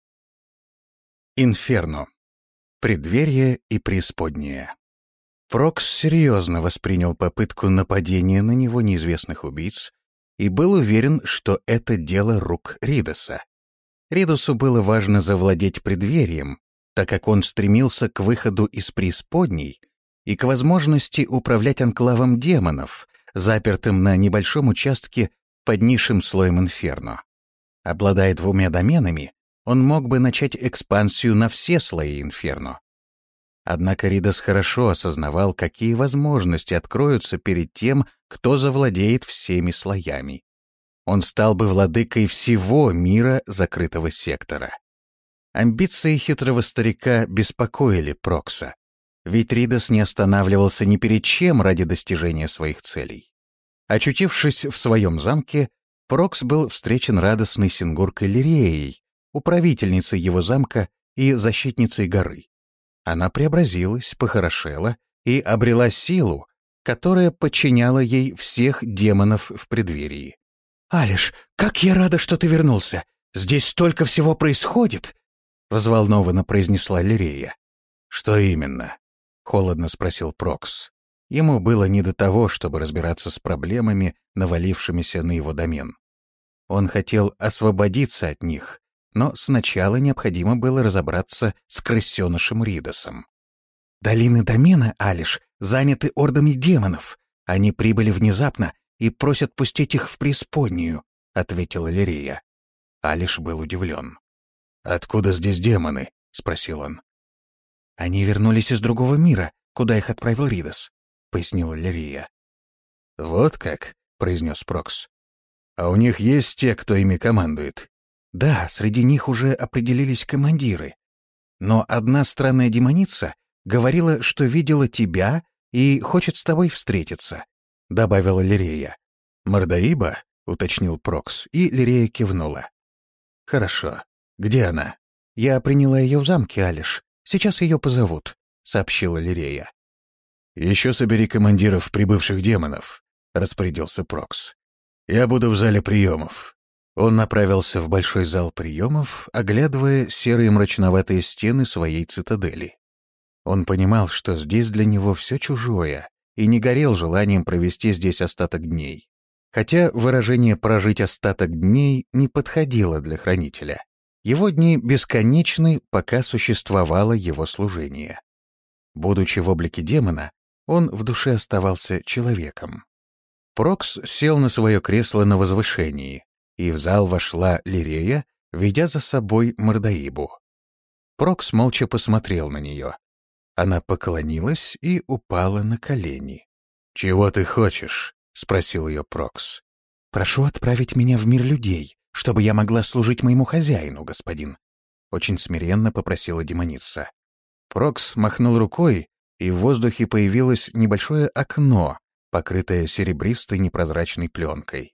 Инферно. Преддверие и преисподнее. Прокс серьезно воспринял попытку нападения на него неизвестных убийц и был уверен, что это дело рук Ридоса. Ридосу было важно завладеть преддверием, так как он стремился к выходу из преисподней и к возможности управлять анклавом демонов, запертым на небольшом участке под низшим слоем инферно. Обладая двумя доменами, он мог бы начать экспансию на все слои инферно. Однако Ридос хорошо осознавал, какие возможности откроются перед тем, кто завладеет всеми слоями. Он стал бы владыкой всего мира закрытого сектора. Амбиции хитрого старика беспокоили Прокса, ведь Ридос не останавливался ни перед чем ради достижения своих целей. Очутившись в своем замке, Прокс был встречен радостной сингуркой Лиреей, управительницей его замка и защитницей горы. Она преобразилась, похорошела и обрела силу, которая подчиняла ей всех демонов в преддверии. «Алиш, как я рада, что ты вернулся! Здесь столько всего происходит!» — взволнованно произнесла Лирея. «Что именно?» — холодно спросил Прокс. Ему было не до того, чтобы разбираться с проблемами, навалившимися на его домен. Он хотел освободиться от них, но сначала необходимо было разобраться с крысенышем Ридосом. «Долины домена, Алиш, заняты ордами демонов. Они прибыли внезапно и просят пустить их в преисподнюю», — ответила Лирея. Алиш был удивлен. «Откуда здесь демоны?» — спросил он. «Они вернулись из другого мира, куда их отправил Ридос», — пояснила Лирея. «Вот как», — произнес Прокс. «А у них есть те, кто ими командует?» «Да, среди них уже определились командиры. Но одна странная демоница говорила, что видела тебя и хочет с тобой встретиться», — добавила Лирея. «Мордаиба?» — уточнил Прокс, и Лирея кивнула. «Хорошо. Где она?» «Я приняла ее в замке, Алиш. Сейчас ее позовут», — сообщила Лирея. «Еще собери командиров прибывших демонов», — распорядился Прокс. «Я буду в зале приемов». Он направился в большой зал приемов, оглядывая серые мрачноватые стены своей цитадели. Он понимал, что здесь для него все чужое, и не горел желанием провести здесь остаток дней. Хотя выражение «прожить остаток дней» не подходило для хранителя. Его дни бесконечны, пока существовало его служение. Будучи в облике демона, он в душе оставался человеком. Прокс сел на свое кресло на возвышении, и в зал вошла Лирея, ведя за собой Мордаибу. Прокс молча посмотрел на нее. Она поклонилась и упала на колени. «Чего ты хочешь?» — спросил ее Прокс. «Прошу отправить меня в мир людей, чтобы я могла служить моему хозяину, господин», — очень смиренно попросила демоница. Прокс махнул рукой, и в воздухе появилось небольшое окно, покрытое серебристой непрозрачной пленкой.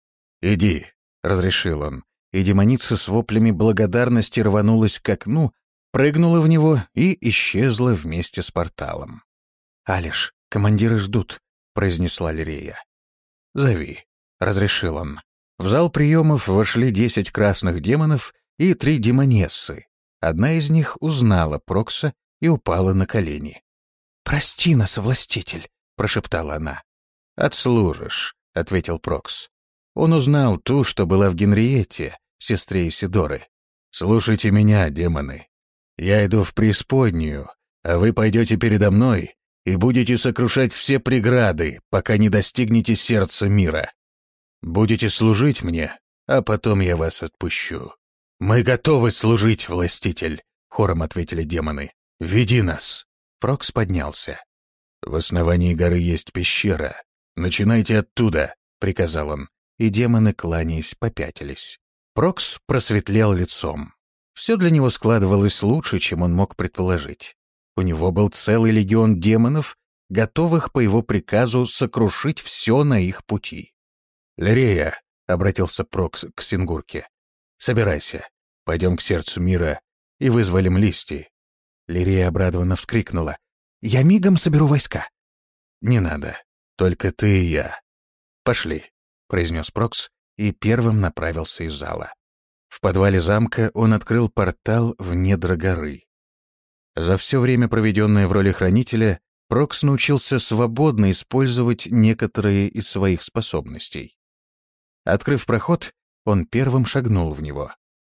«Иди», — разрешил он, и демоница с воплями благодарности рванулась к окну, прыгнула в него и исчезла вместе с порталом. «Алиш, командиры ждут», — произнесла Лирея. «Зови», — разрешил он. В зал приемов вошли десять красных демонов и три демонессы. Одна из них узнала Прокса и упала на колени. «Прости нас, властитель», — прошептала она. «Отслужишь», — ответил Прокс. Он узнал ту, что была в Генриетте, сестре Исидоры. «Слушайте меня, демоны. Я иду в преисподнюю, а вы пойдете передо мной и будете сокрушать все преграды, пока не достигнете сердца мира. Будете служить мне, а потом я вас отпущу». «Мы готовы служить, властитель», — хором ответили демоны. «Веди нас». Прокс поднялся. «В основании горы есть пещера. Начинайте оттуда», — приказал он, и демоны, кланяясь, попятились. Прокс просветлел лицом. Все для него складывалось лучше, чем он мог предположить. У него был целый легион демонов, готовых по его приказу сокрушить все на их пути. «Лирея», — обратился Прокс к Сингурке, — «собирайся, пойдем к сердцу мира и вызволим листья». Лирея обрадованно вскрикнула. «Я мигом соберу войска». «Не надо, только ты и я. Пошли», — произнес Прокс и первым направился из зала. В подвале замка он открыл портал в недра горы. За все время, проведенное в роли хранителя, Прокс научился свободно использовать некоторые из своих способностей. Открыв проход, он первым шагнул в него.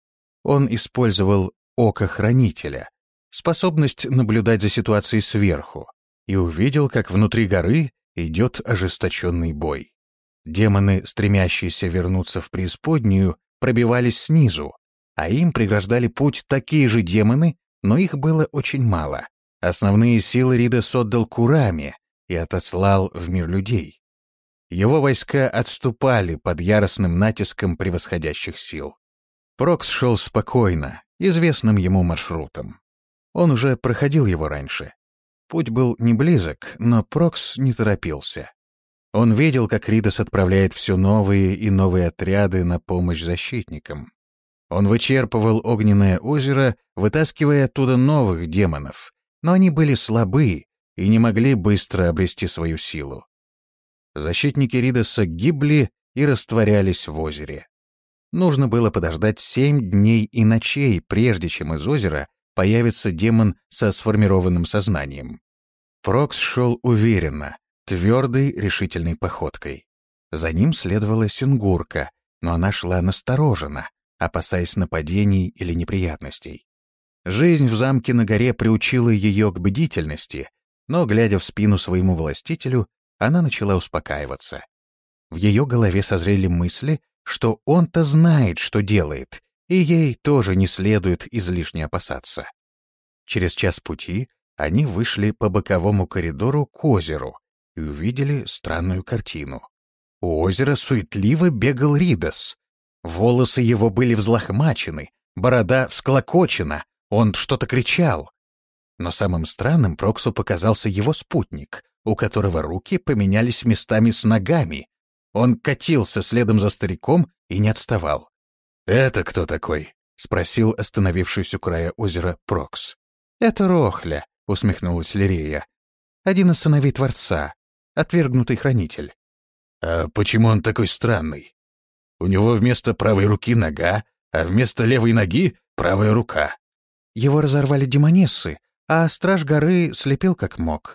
Он использовал око хранителя, способность наблюдать за ситуацией сверху, и увидел, как внутри горы идет ожесточенный бой. Демоны, стремящиеся вернуться в преисподнюю, пробивались снизу, а им преграждали путь такие же демоны, но их было очень мало. Основные силы Ридес отдал Кураме и отослал в мир людей. Его войска отступали под яростным натиском превосходящих сил. Прокс шел спокойно, известным ему маршрутом. Он уже проходил его раньше. Путь был не близок, но Прокс не торопился. Он видел, как Ридес отправляет все новые и новые отряды на помощь защитникам. Он вычерпывал огненное озеро, вытаскивая оттуда новых демонов, но они были слабы и не могли быстро обрести свою силу. Защитники Ридеса гибли и растворялись в озере. Нужно было подождать семь дней и ночей, прежде чем из озера появится демон со сформированным сознанием. Прокс шел уверенно, твердой, решительной походкой. За ним следовала Сингурка, но она шла настороженно, опасаясь нападений или неприятностей. Жизнь в замке на горе приучила ее к бдительности, но, глядя в спину своему властителю, она начала успокаиваться. В ее голове созрели мысли, что он-то знает, что делает, и ей тоже не следует излишне опасаться. Через час пути они вышли по боковому коридору к озеру и увидели странную картину. У озера суетливо бегал Ридес. Волосы его были взлохмачены, борода всклокочена, он что-то кричал. Но самым странным Проксу показался его спутник, у которого руки поменялись местами с ногами. Он катился следом за стариком и не отставал. «Это кто такой?» — спросил остановившийся у края озера Прокс. «Это Рохля», — усмехнулась Лирея. «Один из сыновей Творца, отвергнутый хранитель». «А почему он такой странный? У него вместо правой руки нога, а вместо левой ноги правая рука». «Его разорвали демонессы, а страж горы слепил как мог».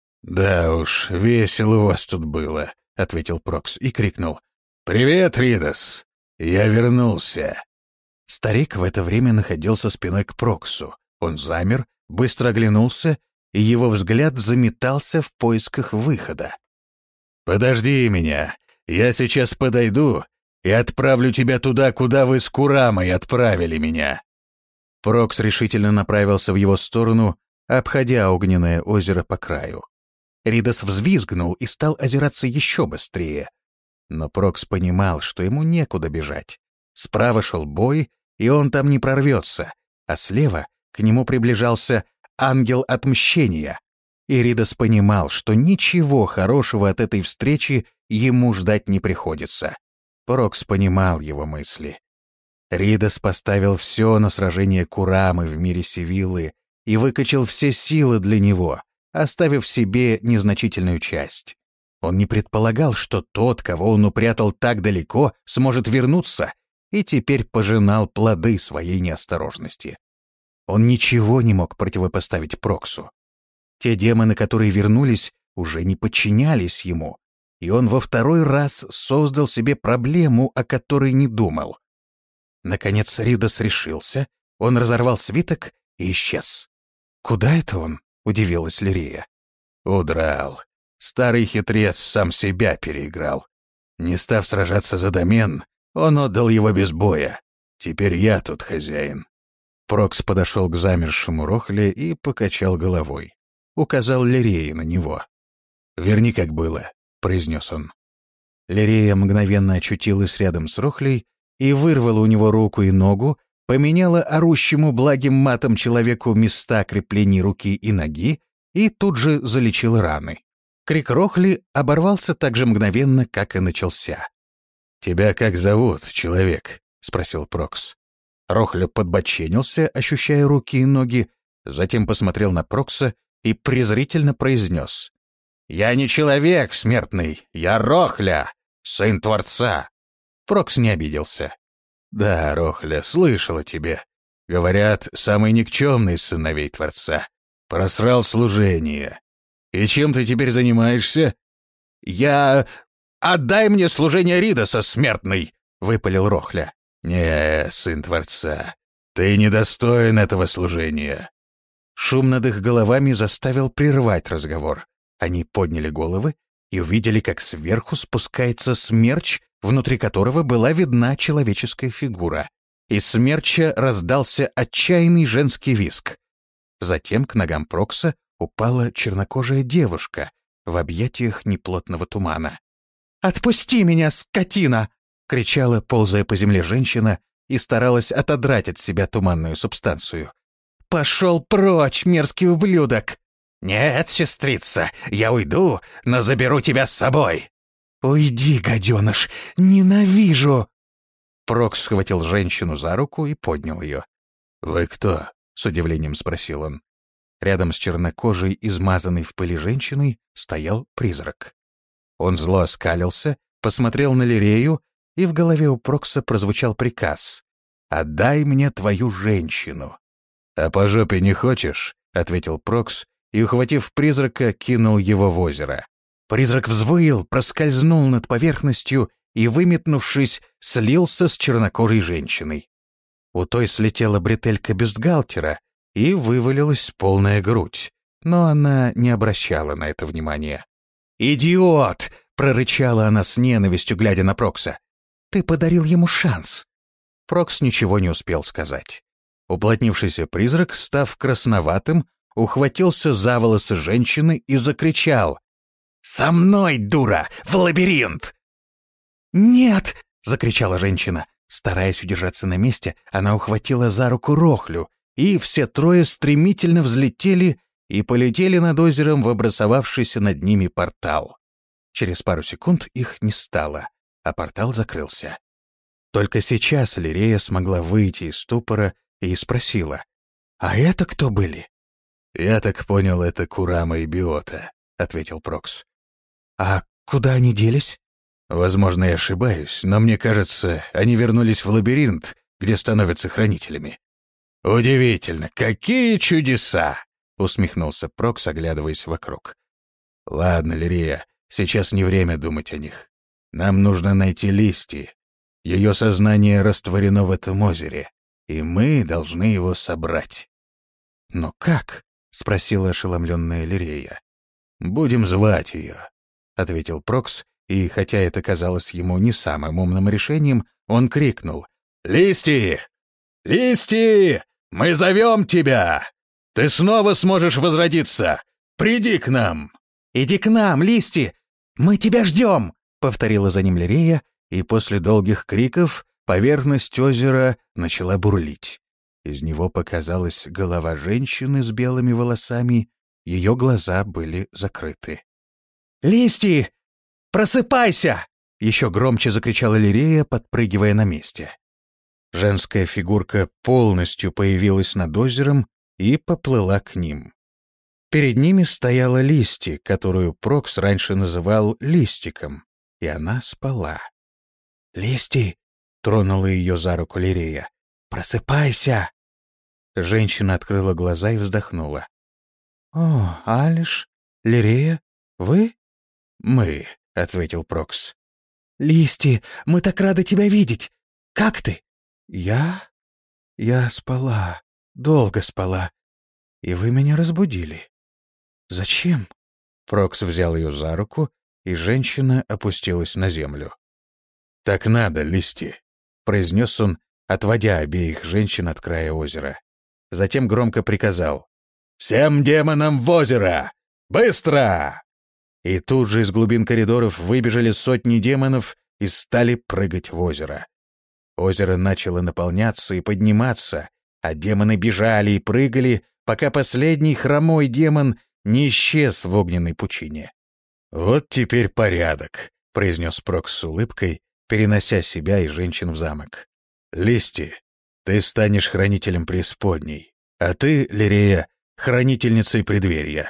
«Да уж, весело у вас тут было», — ответил Прокс и крикнул. «Привет, Ридес! Я вернулся!» Старик в это время находился спиной к Проксу. Он замер, быстро оглянулся, и его взгляд заметался в поисках выхода. «Подожди меня, я сейчас подойду и отправлю тебя туда, куда вы с Курамой отправили меня». Прокс решительно направился в его сторону, обходя огненное озеро по краю. Ридос взвизгнул и стал озираться еще быстрее. Но Прокс понимал, что ему некуда бежать. Справа шел бой, и он там не прорвется, а слева к нему приближался ангел отмщения. И Ридос понимал, что ничего хорошего от этой встречи ему ждать не приходится. Прокс понимал его мысли. Ридос поставил все на сражение Курамы в мире Севиллы и выкачал все силы для него, оставив себе незначительную часть. Он не предполагал, что тот, кого он упрятал так далеко, сможет вернуться, и теперь пожинал плоды своей неосторожности. Он ничего не мог противопоставить Проксу. Те демоны, которые вернулись, уже не подчинялись ему, и он во второй раз создал себе проблему, о которой не думал. Наконец Ридос решился, он разорвал свиток и исчез. «Куда это он?» — удивилась Лирия. «Удрал. Старый хитрец сам себя переиграл. Не став сражаться за домен, он отдал его без боя. Теперь я тут хозяин». Прокс подошел к замершему Рохле и покачал головой. Указал Лирии на него. «Верни, как было», — произнес он. Лирия мгновенно очутилась рядом с Рохлей и вырвала у него руку и ногу, поменяла орущему благим матом человеку места креплений руки и ноги и тут же залечила раны. Крик Рохли оборвался так же мгновенно, как и начался. «Тебя как зовут, человек?» — спросил Прокс. Рохля подбоченился, ощущая руки и ноги, затем посмотрел на Прокса и презрительно произнес: «Я не человек, смертный, я Рохля, сын Творца». Прокс не обиделся. «Да, Рохля, слышал о тебе. Говорят, самый никчемный из сыновей Творца. Просрал служение. И чем ты теперь занимаешься?» «Я... Отдай мне служение Ридоса, смертный!» — выпалил Рохля. «Не, сын Творца, ты недостоин этого служения». Шум над их головами заставил прервать разговор. Они подняли головы и увидели, как сверху спускается смерч, внутри которого была видна человеческая фигура. Из смерча раздался отчаянный женский визг. Затем к ногам Прокса упала чернокожая девушка в объятиях неплотного тумана. «Отпусти меня, скотина!» — кричала, ползая по земле женщина, и старалась отодрать от себя туманную субстанцию. «Пошел прочь, мерзкий ублюдок!» «Нет, сестрица, я уйду, но заберу тебя с собой!» «Уйди, гаденыш! Ненавижу!» Прокс схватил женщину за руку и поднял ее. «Вы кто?» — с удивлением спросил он. Рядом с чернокожей, измазанной в пыли женщиной, стоял призрак. Он зло оскалился, посмотрел на Лирею, и в голове у Прокса прозвучал приказ: «Отдай мне твою женщину». «А по жопе не хочешь?» — ответил Прокс, и, ухватив призрака, кинул его в озеро. Призрак взвыл, проскользнул над поверхностью и, выметнувшись, слился с чернокожей женщиной. У той слетела бретелька бюстгальтера и вывалилась полная грудь, но она не обращала на это внимания. «Идиот!» — прорычала она с ненавистью, глядя на Прокса. «Ты подарил ему шанс!» Прокс ничего не успел сказать. Уплотнившийся призрак, став красноватым, ухватился за волосы женщины и закричал: «За мной, дура, в лабиринт!» «Нет!» — закричала женщина. Стараясь удержаться на месте, она ухватила за руку Рохлю, и все трое стремительно взлетели и полетели над озером в образовавшийся над ними портал. Через пару секунд их не стало, а портал закрылся. Только сейчас Лирея смогла выйти из ступора и спросила: «А это кто были?» «Я так понял, это Курама и Биота», — ответил Прокс. «А куда они делись?» «Возможно, я ошибаюсь, но мне кажется, они вернулись в лабиринт, где становятся хранителями». «Удивительно, какие чудеса!» — усмехнулся Прокс, оглядываясь вокруг. «Ладно, Лирия, сейчас не время думать о них. Нам нужно найти Листи. Ее сознание растворено в этом озере, и мы должны его собрать». «Но как?» — спросила ошеломленная Лирея. «Будем звать ее», — ответил Прокс, и, хотя это казалось ему не самым умным решением, он крикнул: «Листи! Листи! Мы зовем тебя! Ты снова сможешь возродиться! Приди к нам!» «Иди к нам, Листи! Мы тебя ждем!» — повторила за ним Лирея, и после долгих криков поверхность озера начала бурлить. Из него показалась голова женщины с белыми волосами, ее глаза были закрыты. «Листи! Просыпайся!» — еще громче закричала Лирея, подпрыгивая на месте. Женская фигурка полностью появилась над озером и поплыла к ним. Перед ними стояла Листи, которую Прокс раньше называл Листиком, и она спала. «Листи!» — тронула ее за руку Лирея. «Просыпайся!» Женщина открыла глаза и вздохнула. «О, Алиш, Лирея, вы?» «Мы», — ответил Прокс. «Листи, мы так рады тебя видеть! Как ты?» «Я? Я спала, долго спала, и вы меня разбудили. Зачем?» Прокс взял ее за руку, и женщина опустилась на землю. «Так надо, Листи», — произнес он, отводя обеих женщин от края озера. Затем громко приказал: «Всем демонам в озеро! Быстро!» И тут же из глубин коридоров выбежали сотни демонов и стали прыгать в озеро. Озеро начало наполняться и подниматься, а демоны бежали и прыгали, пока последний хромой демон не исчез в огненной пучине. «Вот теперь порядок», — произнес Прокс с улыбкой, перенося себя и женщин в замок. «Листи, ты станешь хранителем преисподней, а ты, Лирея, хранительницей предверья.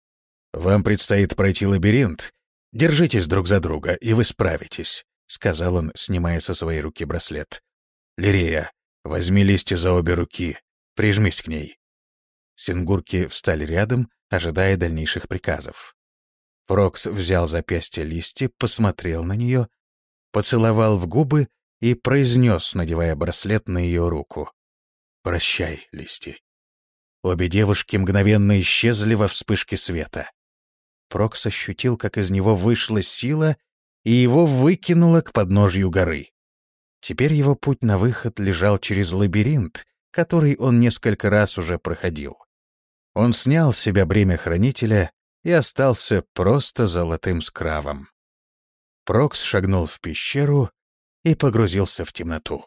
Вам предстоит пройти лабиринт. Держитесь друг за друга, и вы справитесь», — сказал он, снимая со своей руки браслет. «Лирея, возьми Листи за обе руки, прижмись к ней». Сингурки встали рядом, ожидая дальнейших приказов. Прокс взял запястье Листи, посмотрел на нее, поцеловал в губы и произнес, надевая браслет на ее руку: «Прощай, Листи». Обе девушки мгновенно исчезли во вспышке света. Прокс ощутил, как из него вышла сила, и его выкинуло к подножью горы. Теперь его путь на выход лежал через лабиринт, который он несколько раз уже проходил. Он снял с себя бремя хранителя и остался просто золотым скравом. Прокс шагнул в пещеру и погрузился в темноту.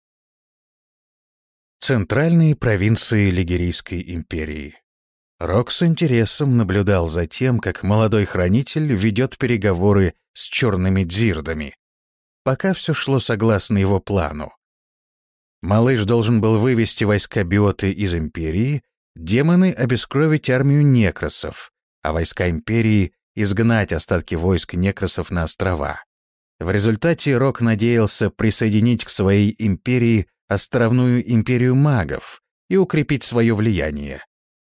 Центральные провинции Лигерийской империи. Рок с интересом наблюдал за тем, как молодой хранитель ведет переговоры с черными дзирдами. Пока все шло согласно его плану. Малыш должен был вывести войска биоты из империи, демоны обескровить армию некросов, а войска империи изгнать остатки войск некросов на острова. В результате Рок надеялся присоединить к своей империи островную империю магов и укрепить свое влияние.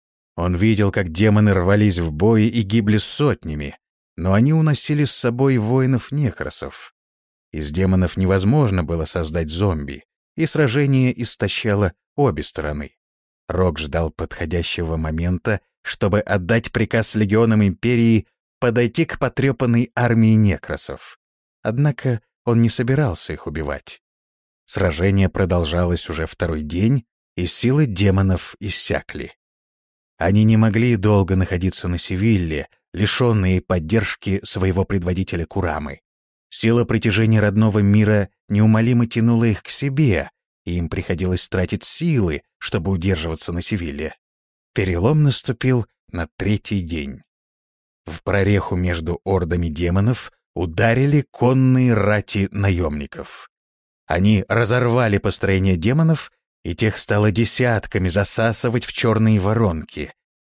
Он видел, как демоны рвались в бой и гибли сотнями, но они уносили с собой воинов-некросов. Из демонов невозможно было создать зомби, и сражение истощало обе стороны. Рок ждал подходящего момента, чтобы отдать приказ легионам империи подойти к потрепанной армии некросов. Однако он не собирался их убивать. Сражение продолжалось уже второй день, и силы демонов иссякли. Они не могли долго находиться на Севилле, лишенные поддержки своего предводителя Курамы. Сила притяжения родного мира неумолимо тянула их к себе, и им приходилось тратить силы, чтобы удерживаться на Севилле. Перелом наступил на третий день. В прореху между ордами демонов ударили конные рати наемников. Они разорвали построение демонов, и тех стало десятками засасывать в черные воронки.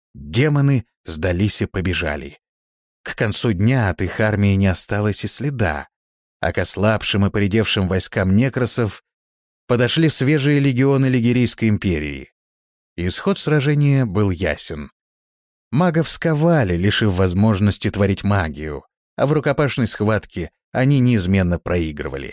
Демоны сдались и побежали. К концу дня от их армии не осталось и следа, а к ослабшим и поредевшим войскам некросов подошли свежие легионы Лигерийской империи. Исход сражения был ясен. Магов сковали, лишив возможности творить магию, а в рукопашной схватке они неизменно проигрывали.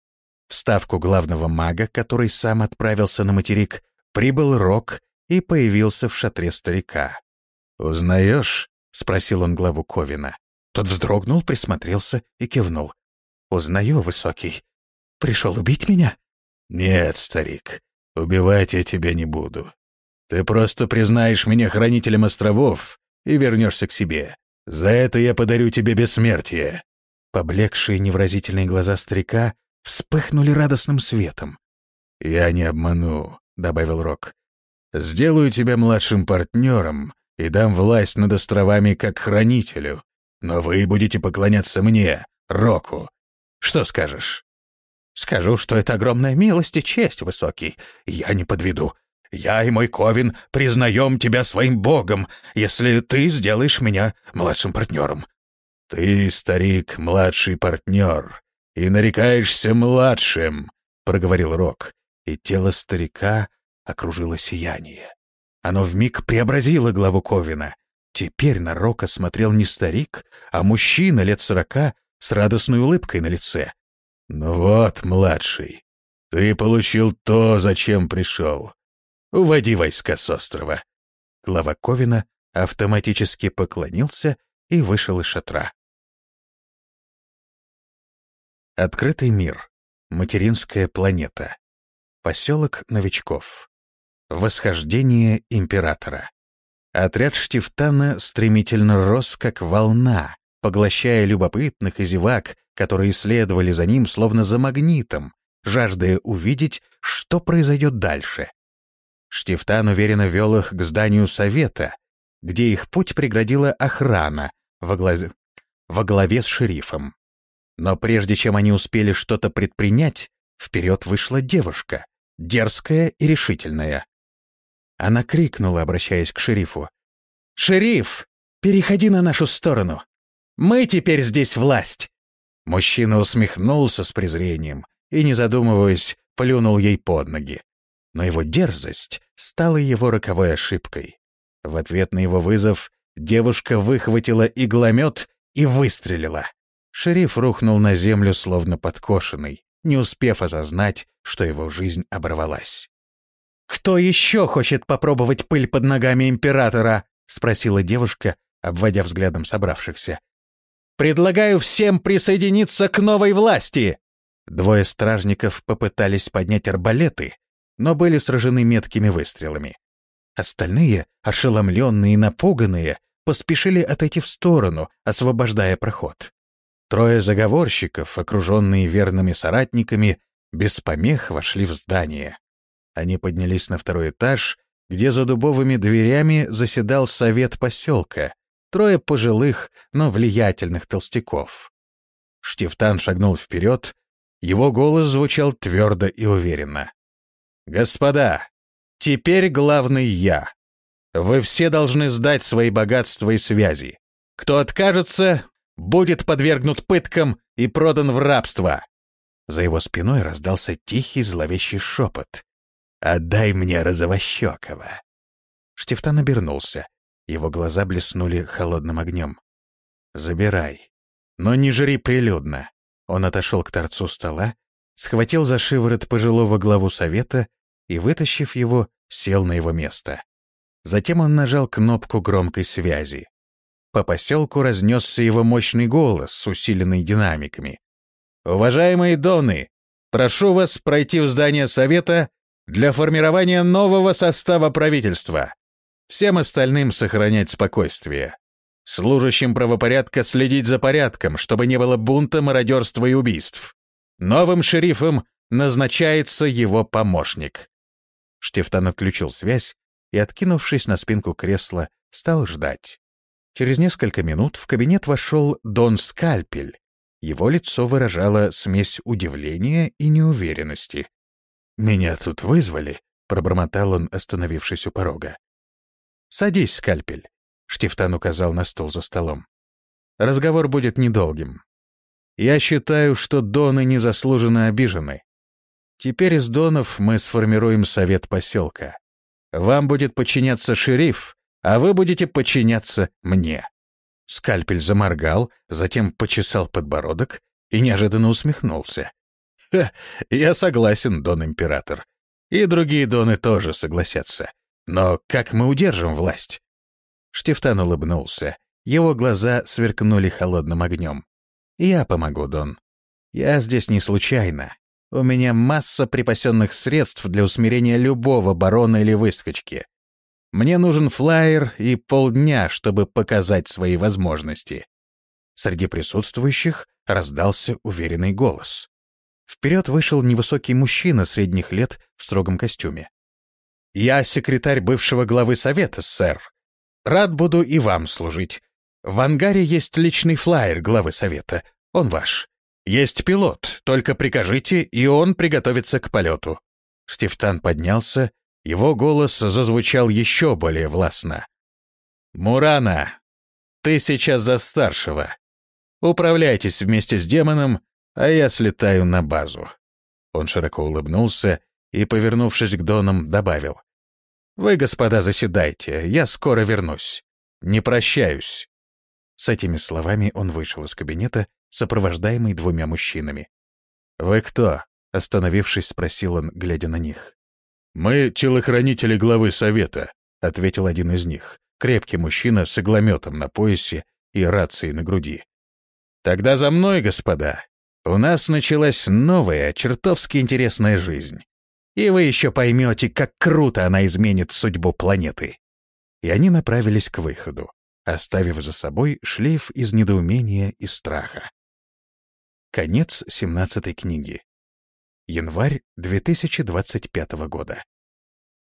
В ставку главного мага, который сам отправился на материк, прибыл Рок и появился в шатре старика. «Узнаешь?» — спросил он главу Ковина. Тот вздрогнул, присмотрелся и кивнул. «Узнаю, Высокий. Пришел убить меня?» «Нет, старик. Убивать я тебя не буду. Ты просто признаешь меня хранителем островов и вернешься к себе. За это я подарю тебе бессмертие». Поблекшие невыразительные глаза старика вспыхнули радостным светом. «Я не обману», — добавил Рок. «Сделаю тебя младшим партнером и дам власть над островами как хранителю, но вы будете поклоняться мне, Року. Что скажешь?» «Скажу, что это огромная милость и честь, Высокий. Я не подведу. Я и мой Ковен признаем тебя своим богом, если ты сделаешь меня младшим партнером». «Ты, старик, младший партнер, и нарекаешься младшим», — проговорил Рок, и тело старика окружило сияние. Оно вмиг преобразило главу Ковена. Теперь на Рока смотрел не старик, а мужчина лет сорока с радостной улыбкой на лице. «Ну вот, младший, ты получил то, зачем пришел. Уводи войска с острова». Глава Ковена автоматически поклонился и вышел из шатра. Открытый мир. Материнская планета. Поселок новичков. Восхождение императора. Отряд Штифтана стремительно рос, как волна, поглощая любопытных и зевак, которые следовали за ним словно за магнитом, жаждая увидеть, что произойдет дальше. Штифтан уверенно вел их к зданию совета, где их путь преградила охрана во главе, во главе с шерифом. Но прежде чем они успели что-то предпринять, вперед вышла девушка, дерзкая и решительная. Она крикнула, обращаясь к шерифу: «Шериф, переходи на нашу сторону! Мы теперь здесь власть!» Мужчина усмехнулся с презрением и, не задумываясь, плюнул ей под ноги. Но его дерзость стала его роковой ошибкой. В ответ на его вызов девушка выхватила игломет и выстрелила. Шериф рухнул на землю, словно подкошенный, не успев осознать, что его жизнь оборвалась. «Кто еще хочет попробовать пыль под ногами императора?» — спросила девушка, обводя взглядом собравшихся. «Предлагаю всем присоединиться к новой власти!» Двое стражников попытались поднять арбалеты, но были сражены меткими выстрелами. Остальные, ошеломленные и напуганные, поспешили отойти в сторону, освобождая проход. Трое заговорщиков, окруженные верными соратниками, без помех вошли в здание. Они поднялись на второй этаж, где за дубовыми дверями заседал совет поселка, трое пожилых, но влиятельных толстяков. Штифтан шагнул вперед, его голос звучал твердо и уверенно. «Господа, теперь главный я. Вы все должны сдать свои богатства и связи. Кто откажется, будет подвергнут пыткам и продан в рабство». За его спиной раздался тихий зловещий шепот. «Отдай мне Розовощекова». Штифтан обернулся. Его глаза блеснули холодным огнем. «Забирай. Но не жри прилюдно». Он отошел к торцу стола, схватил за шиворот пожилого главу совета и, вытащив его, сел на его место. Затем он нажал кнопку громкой связи. По поселку разнесся его мощный голос, усиленный динамиками. «Уважаемые доны, прошу вас пройти в здание совета для формирования нового состава правительства. Всем остальным сохранять спокойствие. Служащим правопорядка следить за порядком, чтобы не было бунта, мародерства и убийств. Новым шерифом назначается его помощник». Штифтан отключил связь и, откинувшись на спинку кресла, стал ждать. Через несколько минут в кабинет вошел Дон Скальпель. Его лицо выражало смесь удивления и неуверенности. «Меня тут вызвали?» — пробормотал он, остановившись у порога. «Садись, Скальпель», — Штифтан указал на стул за столом. «Разговор будет недолгим. Я считаю, что доны незаслуженно обижены. Теперь из донов мы сформируем совет поселка. Вам будет подчиняться шериф, а вы будете подчиняться мне». Скальпель заморгал, затем почесал подбородок и неожиданно усмехнулся. «Ха, я согласен, дон-император. И другие доны тоже согласятся. Но как мы удержим власть?» Штифтан улыбнулся. Его глаза сверкнули холодным огнем. «Я помогу, Дон. Я здесь не случайно. У меня масса припасенных средств для усмирения любого барона или выскочки. Мне нужен флаер и полдня, чтобы показать свои возможности». Среди присутствующих раздался уверенный голос. Вперед вышел невысокий мужчина средних лет в строгом костюме. «Я секретарь бывшего главы совета, сэр. Рад буду и вам служить. В ангаре есть личный флаер главы совета. Он ваш. Есть пилот, только прикажите, и он приготовится к полету». Штифтан поднялся, его голос зазвучал еще более властно. «Мурана, ты сейчас за старшего. Управляйтесь вместе с демоном, а я слетаю на базу». Он широко улыбнулся и, повернувшись к Донам, добавил: «Вы, господа, заседайте, я скоро вернусь. Не прощаюсь». С этими словами он вышел из кабинета, сопровождаемый двумя мужчинами. «Вы кто?» — остановившись, спросил он, глядя на них. «Мы телохранители главы совета», — ответил один из них, крепкий мужчина с иглометом на поясе и рацией на груди. «Тогда за мной, господа. У нас началась новая, чертовски интересная жизнь. И вы еще поймете, как круто она изменит судьбу планеты». И они направились к выходу, оставив за собой шлейф из недоумения и страха. Конец семнадцатой книги. Январь две тысячи двадцать пятого года.